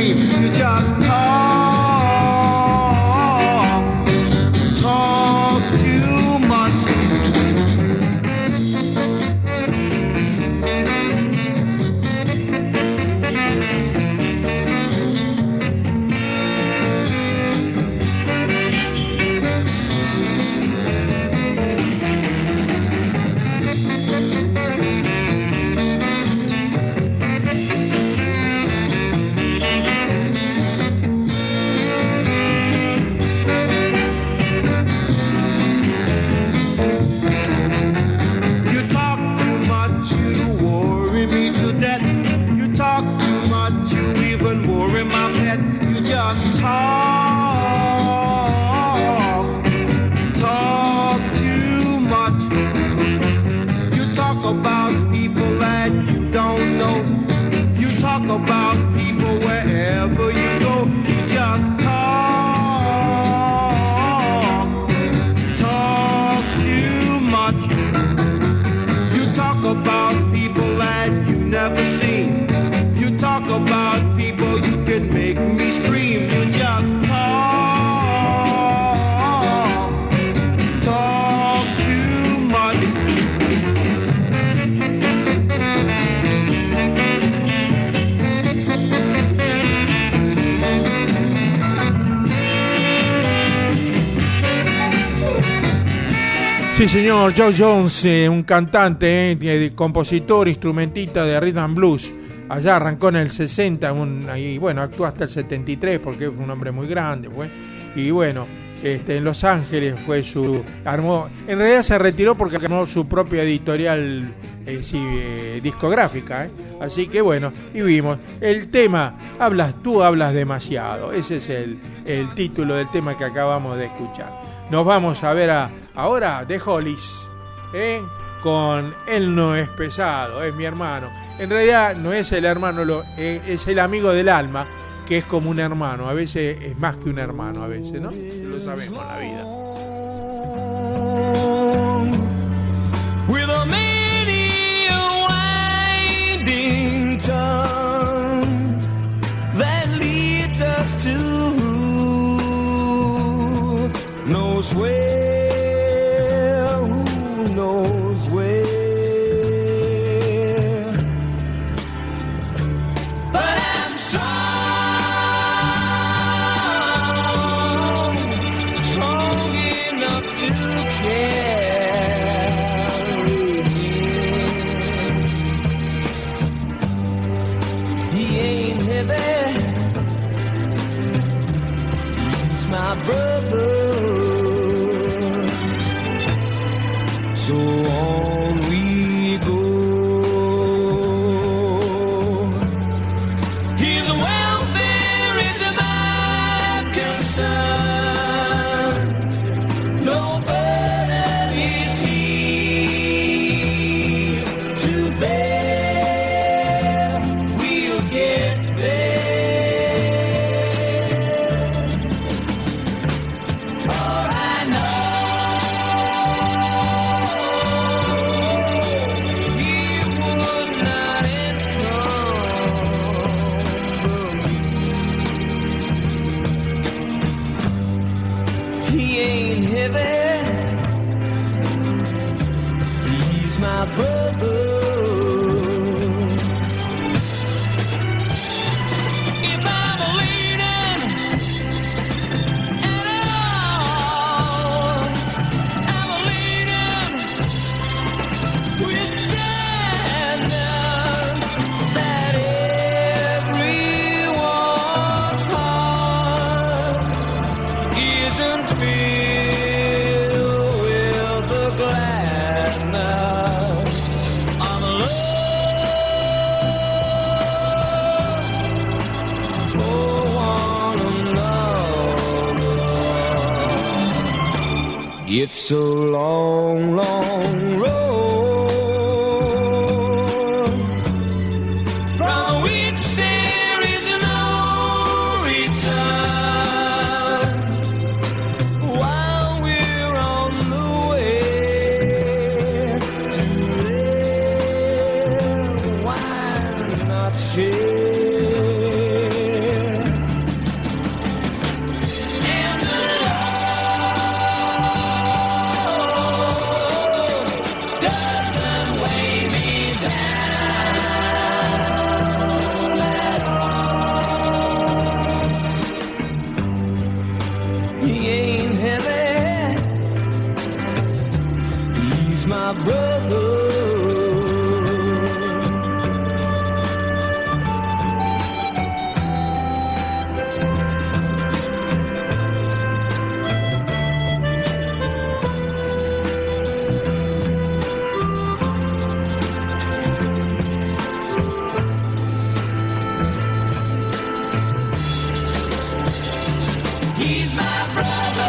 [SPEAKER 17] dream. You just talk, talk too much.
[SPEAKER 2] Sí, señor, Joe Jones, eh, un cantante, eh, compositor, instrumentista de rhythm and blues. Allá arrancó en el sesenta, un, y bueno, actuó hasta el setenta y tres porque fue un hombre muy grande, fue. Y bueno, este, en Los Ángeles fue su... armó, en realidad se retiró porque armó su propia editorial eh, sí, eh, discográfica, eh. Así que bueno, y vimos, el tema, hablas tú, hablas demasiado. Ese es el, el título del tema que acabamos de escuchar. Nos vamos a ver a, ahora The Hollies, ¿eh? Con Él no es pesado, es mi hermano. En realidad no es el hermano, lo, eh, es el amigo del alma, que es como un hermano. A veces es más que un hermano, a veces, ¿no? Lo sabemos en la vida.
[SPEAKER 18] With a many winding tongue that leads us to knows where, who knows where. But I'm strong, strong enough to carry him. He ain't heavy, he's my brother. So on we go. His welfare is my concern. No burden is he to bear. We'll get there. For I know he ain't heavy, he's my brother. If I'm leaning at all, I'm leaning with sadness that everyone's heart isn't filled with the gladness of love for one another. It's a long, long road from which there is no return. While we're on the way to there, why not share? brother.
[SPEAKER 10] He's my brother.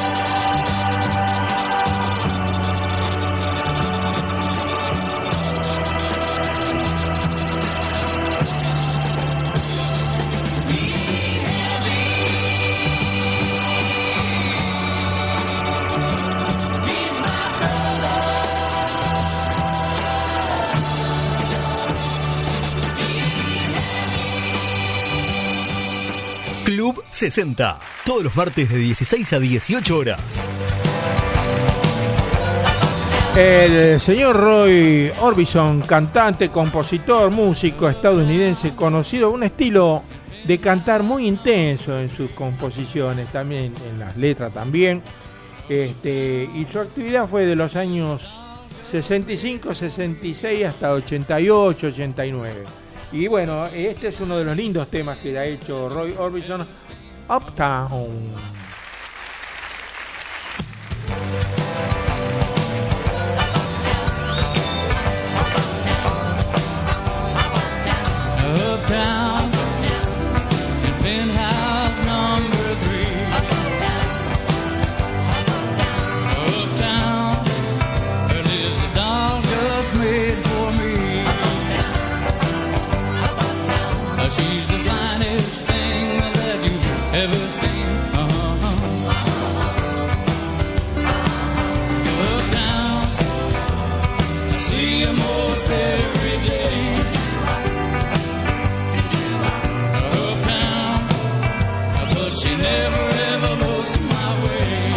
[SPEAKER 1] Club sesenta, todos los martes de dieciséis a dieciocho horas.
[SPEAKER 2] El señor Roy Orbison, cantante, compositor, músico estadounidense, conocido, un estilo de cantar muy intenso en sus composiciones, también en las letras también. Este, y su actividad fue de los años sesenta y cinco, sesenta y seis hasta ochenta y ocho, ochenta y nueve. Y bueno, este es uno de los lindos temas que ha hecho Roy Orbison, Uptown.
[SPEAKER 18] Uptown, penthouse number three. Uptown, there lives a doll just made for me. She's the finest thing that you've ever seen. Uh-huh. Uptown, I see her most every day. Uptown, but she never ever looks my way.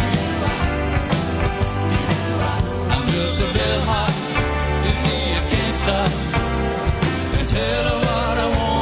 [SPEAKER 18] I'm just a bit hot, you see I can't stop and tell her what I want.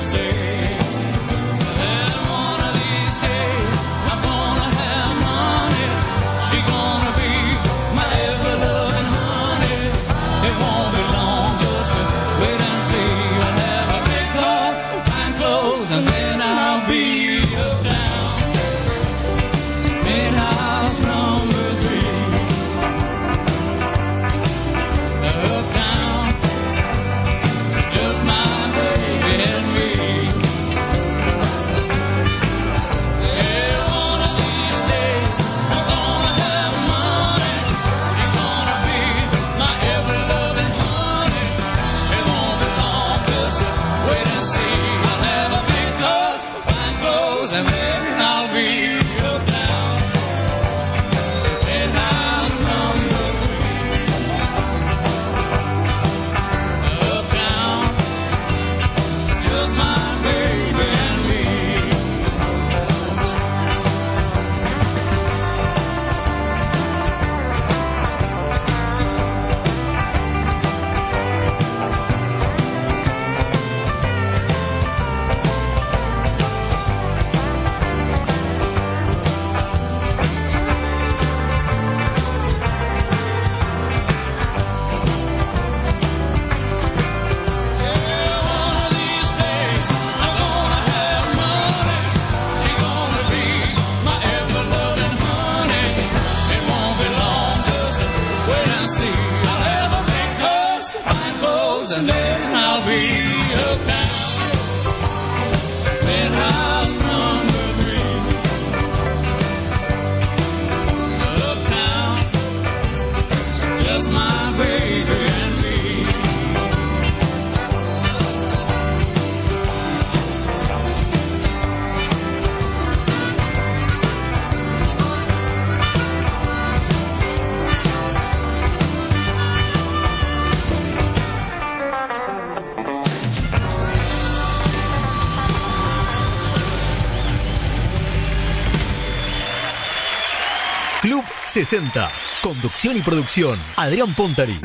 [SPEAKER 1] Club sesenta. Conducción y producción, Adrián Pontari.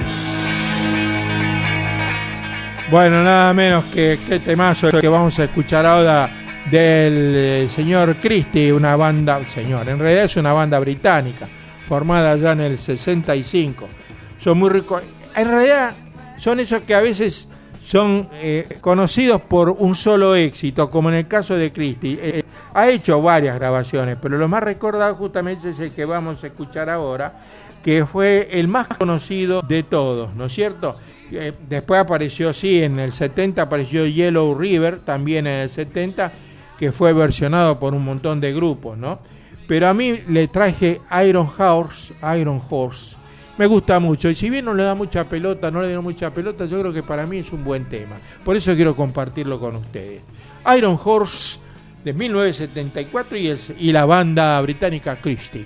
[SPEAKER 2] Bueno, nada menos que este temazo que vamos a escuchar ahora del eh, señor Christie, una banda, señor, en realidad es una banda británica, formada ya en el sesenta y cinco. son muy ricos. En realidad son esos que a veces son eh, conocidos por un solo éxito, como en el caso de Christie. Eh, ha hecho varias grabaciones, pero lo más recordado justamente es el que vamos a escuchar ahora, que fue el más conocido de todos, ¿no es cierto? Eh, después apareció, sí, en el setenta apareció Yellow River, también en el setenta, que fue versionado por un montón de grupos, ¿no? Pero a mí le traje Iron Horse, Iron Horse. Me gusta mucho, y si bien no le da mucha pelota, no le dio mucha pelota, yo creo que para mí es un buen tema. Por eso quiero compartirlo con ustedes. Iron Horse de mil novecientos setenta y cuatro y, el, y la banda británica Christie.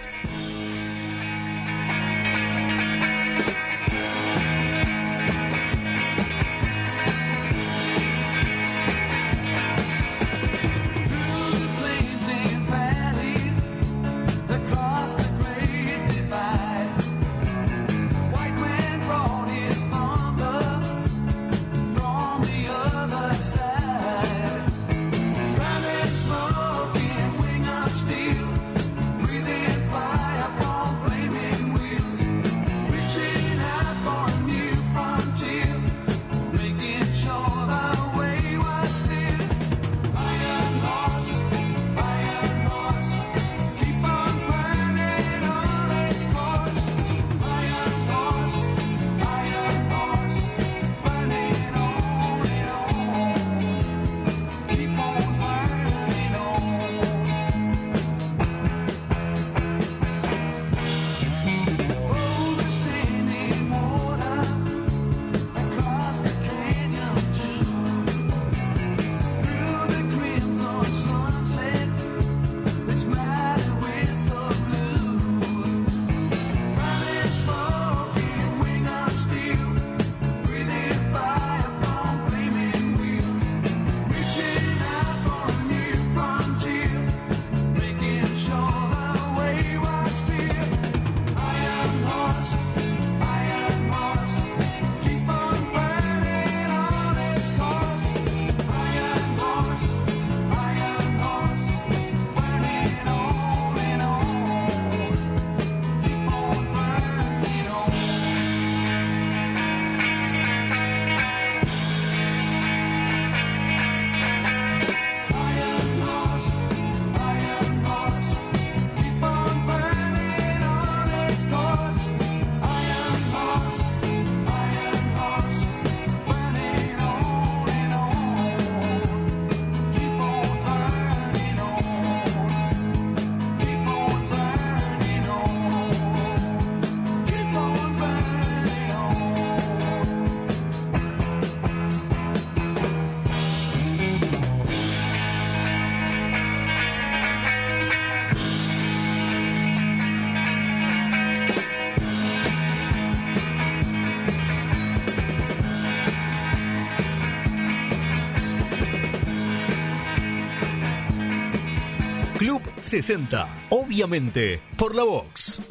[SPEAKER 1] Club sesenta, obviamente, por la Vox.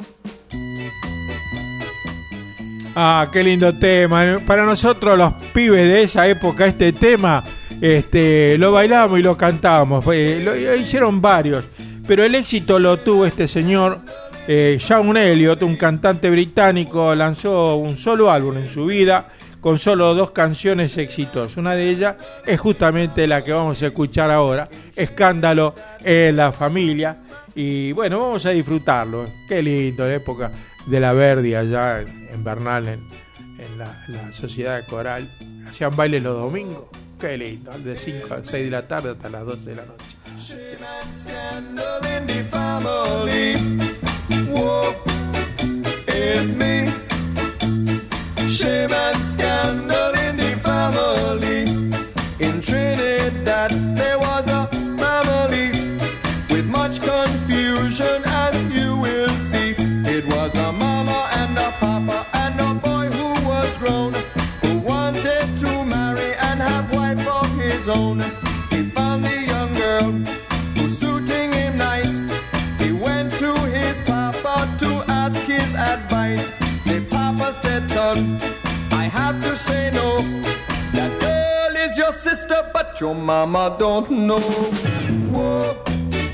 [SPEAKER 2] Ah, qué lindo tema. Para nosotros los pibes de esa época, este tema, este, lo bailamos y lo cantamos. Eh, lo, lo hicieron varios, pero el éxito lo tuvo este señor, eh, Sean Elliott, un cantante británico. Lanzó un solo álbum en su vida, con solo dos canciones exitosas. Una de ellas es justamente la que vamos a escuchar ahora, Escándalo en la Familia. Y bueno, vamos a disfrutarlo. Qué lindo, la época de la Verdi allá en, en Bernal, en, en la, la Sociedad de Coral. Hacían bailes los domingos. Qué lindo, de cinco a seis de la tarde hasta las doce de la noche.
[SPEAKER 10] Shame and scandal in the family. In Trinidad there was a family with much confusion, as you will see. It was a mama and a papa and a boy who was grown, who wanted to marry and have wife of his own. He found the young girl who's suiting him nice. He went to his papa to ask his advice. The papa said, son, I have to say no. That girl is your sister, but your mama don't know. Whoa,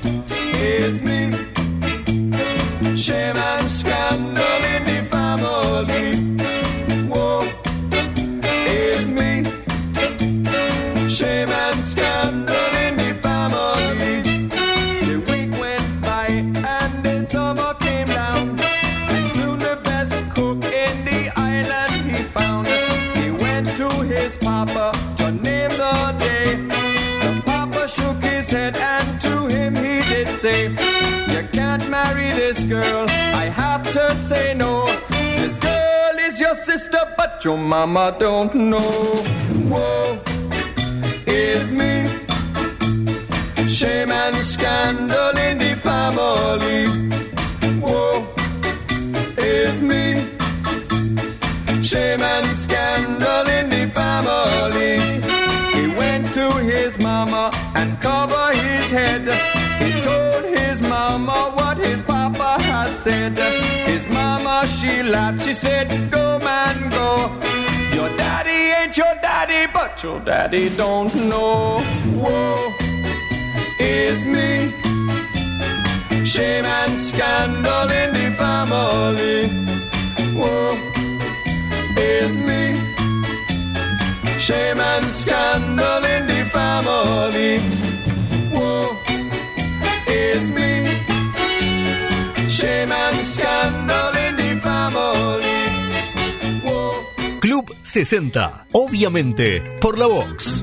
[SPEAKER 10] it's me. Shame and scandal in the family.
[SPEAKER 6] family. Woe is me. Shame and scandal in the family. The week went by and the summer came down, and soon the best cook in the island he found. He went to his papa to name the day. The papa shook his head and to him he did say, you can't marry this girl, I have to say no. This girl is your sister but your mama don't know. Woe is me. Shame and scandal in the family. Woe is me. Shame and scandal in the family. He went to his mama and covered his head. He told his mama what his papa has said. His mama, she laughed, she said, go man, go. Your daddy ain't your daddy, but your daddy don't know. Woe is me. Shame and scandal in the family. Woe is me. Shame and scandal in the family. Woe is me. Shame and scandal in the family. Woe.
[SPEAKER 1] Club sesenta, obviamente, por la Vox.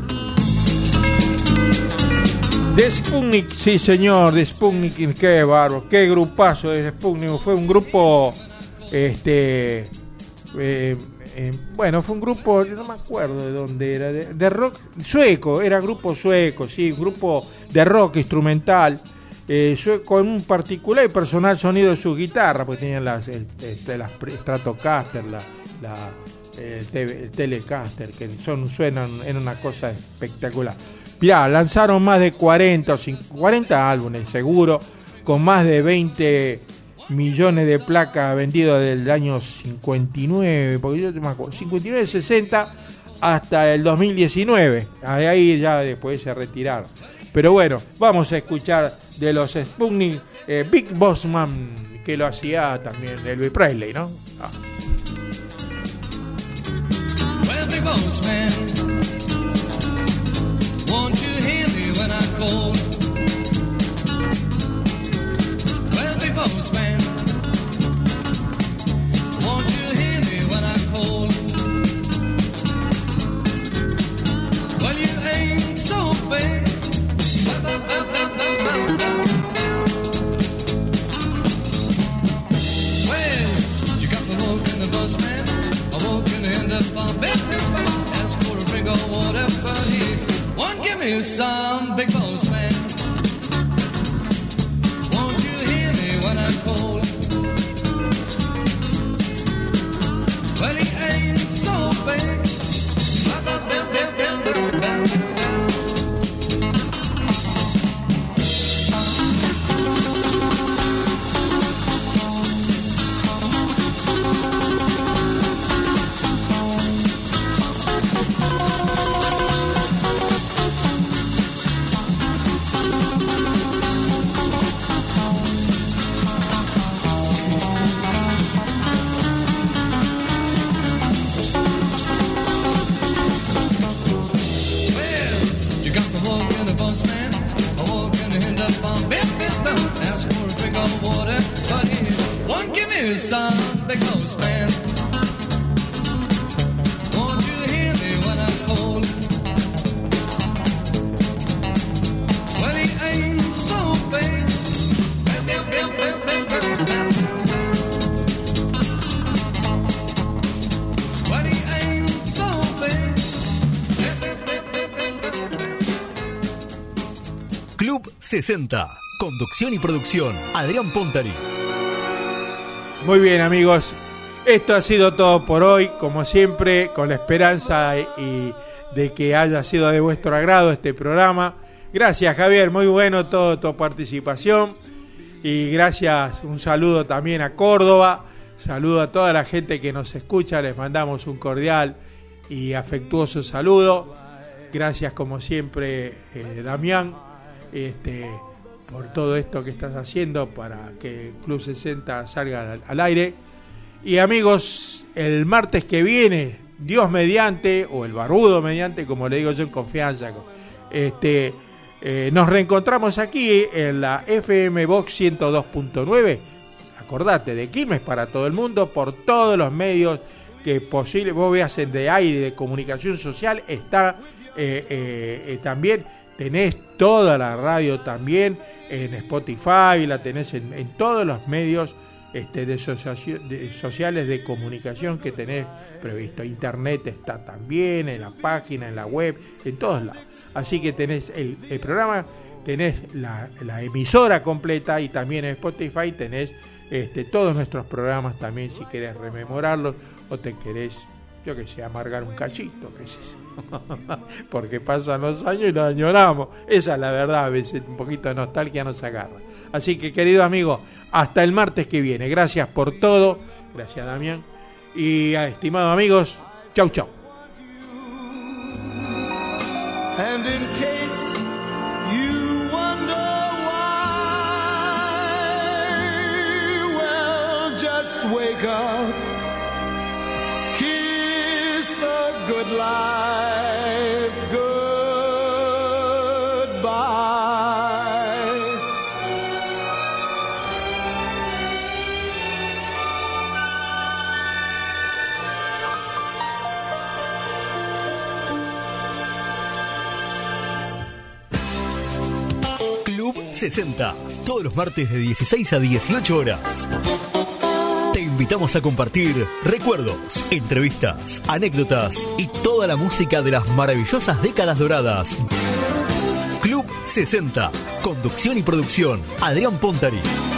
[SPEAKER 2] The Sputnik, sí señor, The Sputnik, qué bárbaro, qué grupazo de Sputnik. Fue un grupo, este, eh, eh, bueno, fue un grupo, no me acuerdo de dónde era, de, de rock sueco, era grupo sueco, sí, un grupo de rock instrumental, eh, sueco, con un particular y personal sonido de su guitarra, porque tenían las, el, el, las Stratocaster, la, la, el, el Telecaster, que son, suenan, era una cosa espectacular. Mirá, lanzaron más de cuarenta, o cincuenta, cuarenta álbumes seguro, con más de veinte millones de placas vendidas del año cincuenta y nueve, porque yo me acuerdo, cincuenta y nueve, sesenta hasta el dos mil diecinueve, ahí ya después se retiraron. Pero bueno, vamos a escuchar de los Sputnik, eh, Big Boss Man, que lo hacía también Elvis Presley, ¿no? Ah.
[SPEAKER 10] Well, Big Boss Man, won't you hear me when I call? Well, Big Boss Man, won't you hear me when I call? Well, you ain't so big. Well, you got the walk in the bus man, I walk in the end up on bed, ask for a drink or whatever he won't give me some. Big Boss Man, won't you hear me when I call? Well, he ain't so big. Some Big Boss Man, won't you hear me when I call? Well, he ain't so big. Well, he ain't so big.
[SPEAKER 1] Club sesenta, conducción y producción, Adrián Pontari.
[SPEAKER 2] Muy bien, amigos, esto ha sido todo por hoy, como siempre, con la esperanza y de que haya sido de vuestro agrado este programa. Gracias, Javier, muy bueno toda tu participación, y gracias, un saludo también a Córdoba, saludo a toda la gente que nos escucha, les mandamos un cordial y afectuoso saludo. Gracias, como siempre, eh, Damián, este... por todo esto que estás haciendo para que Club sesenta salga al, al aire. Y amigos, el martes que viene, Dios mediante, o el barbudo mediante, como le digo yo en confianza, este, eh, nos reencontramos aquí en la F M Vox ciento dos punto nueve. Acordate, de Quilmes para todo el mundo, por todos los medios que posible. Vos veas en de aire, de comunicación social, está eh, eh, eh, también, tenés toda la radio también en Spotify, la tenés en, en todos los medios este, de, socia- de sociales de comunicación que tenés previsto. Internet está también, en la página, en la web, en todos lados. Así que tenés el, el programa, tenés la, la emisora completa, y también en Spotify tenés este, todos nuestros programas también, si querés rememorarlos o te querés, yo que sé, amargar un cachito, qué sé yo. Porque pasan los años y los añoramos. Esa es la verdad, a veces un poquito de nostalgia nos agarra. Así que, querido amigo, hasta el martes que viene. Gracias por todo. Gracias, Damián. Y estimados amigos, chau, chau.
[SPEAKER 18] And in case you wonder why, well, just wake up, kiss the good life goodbye.
[SPEAKER 1] Club sesenta, todos los martes de dieciséis a dieciocho horas. Te invitamos a compartir recuerdos, entrevistas, anécdotas y toda la música de las maravillosas décadas doradas. Club sesenta, conducción y producción, Adrián Pontari.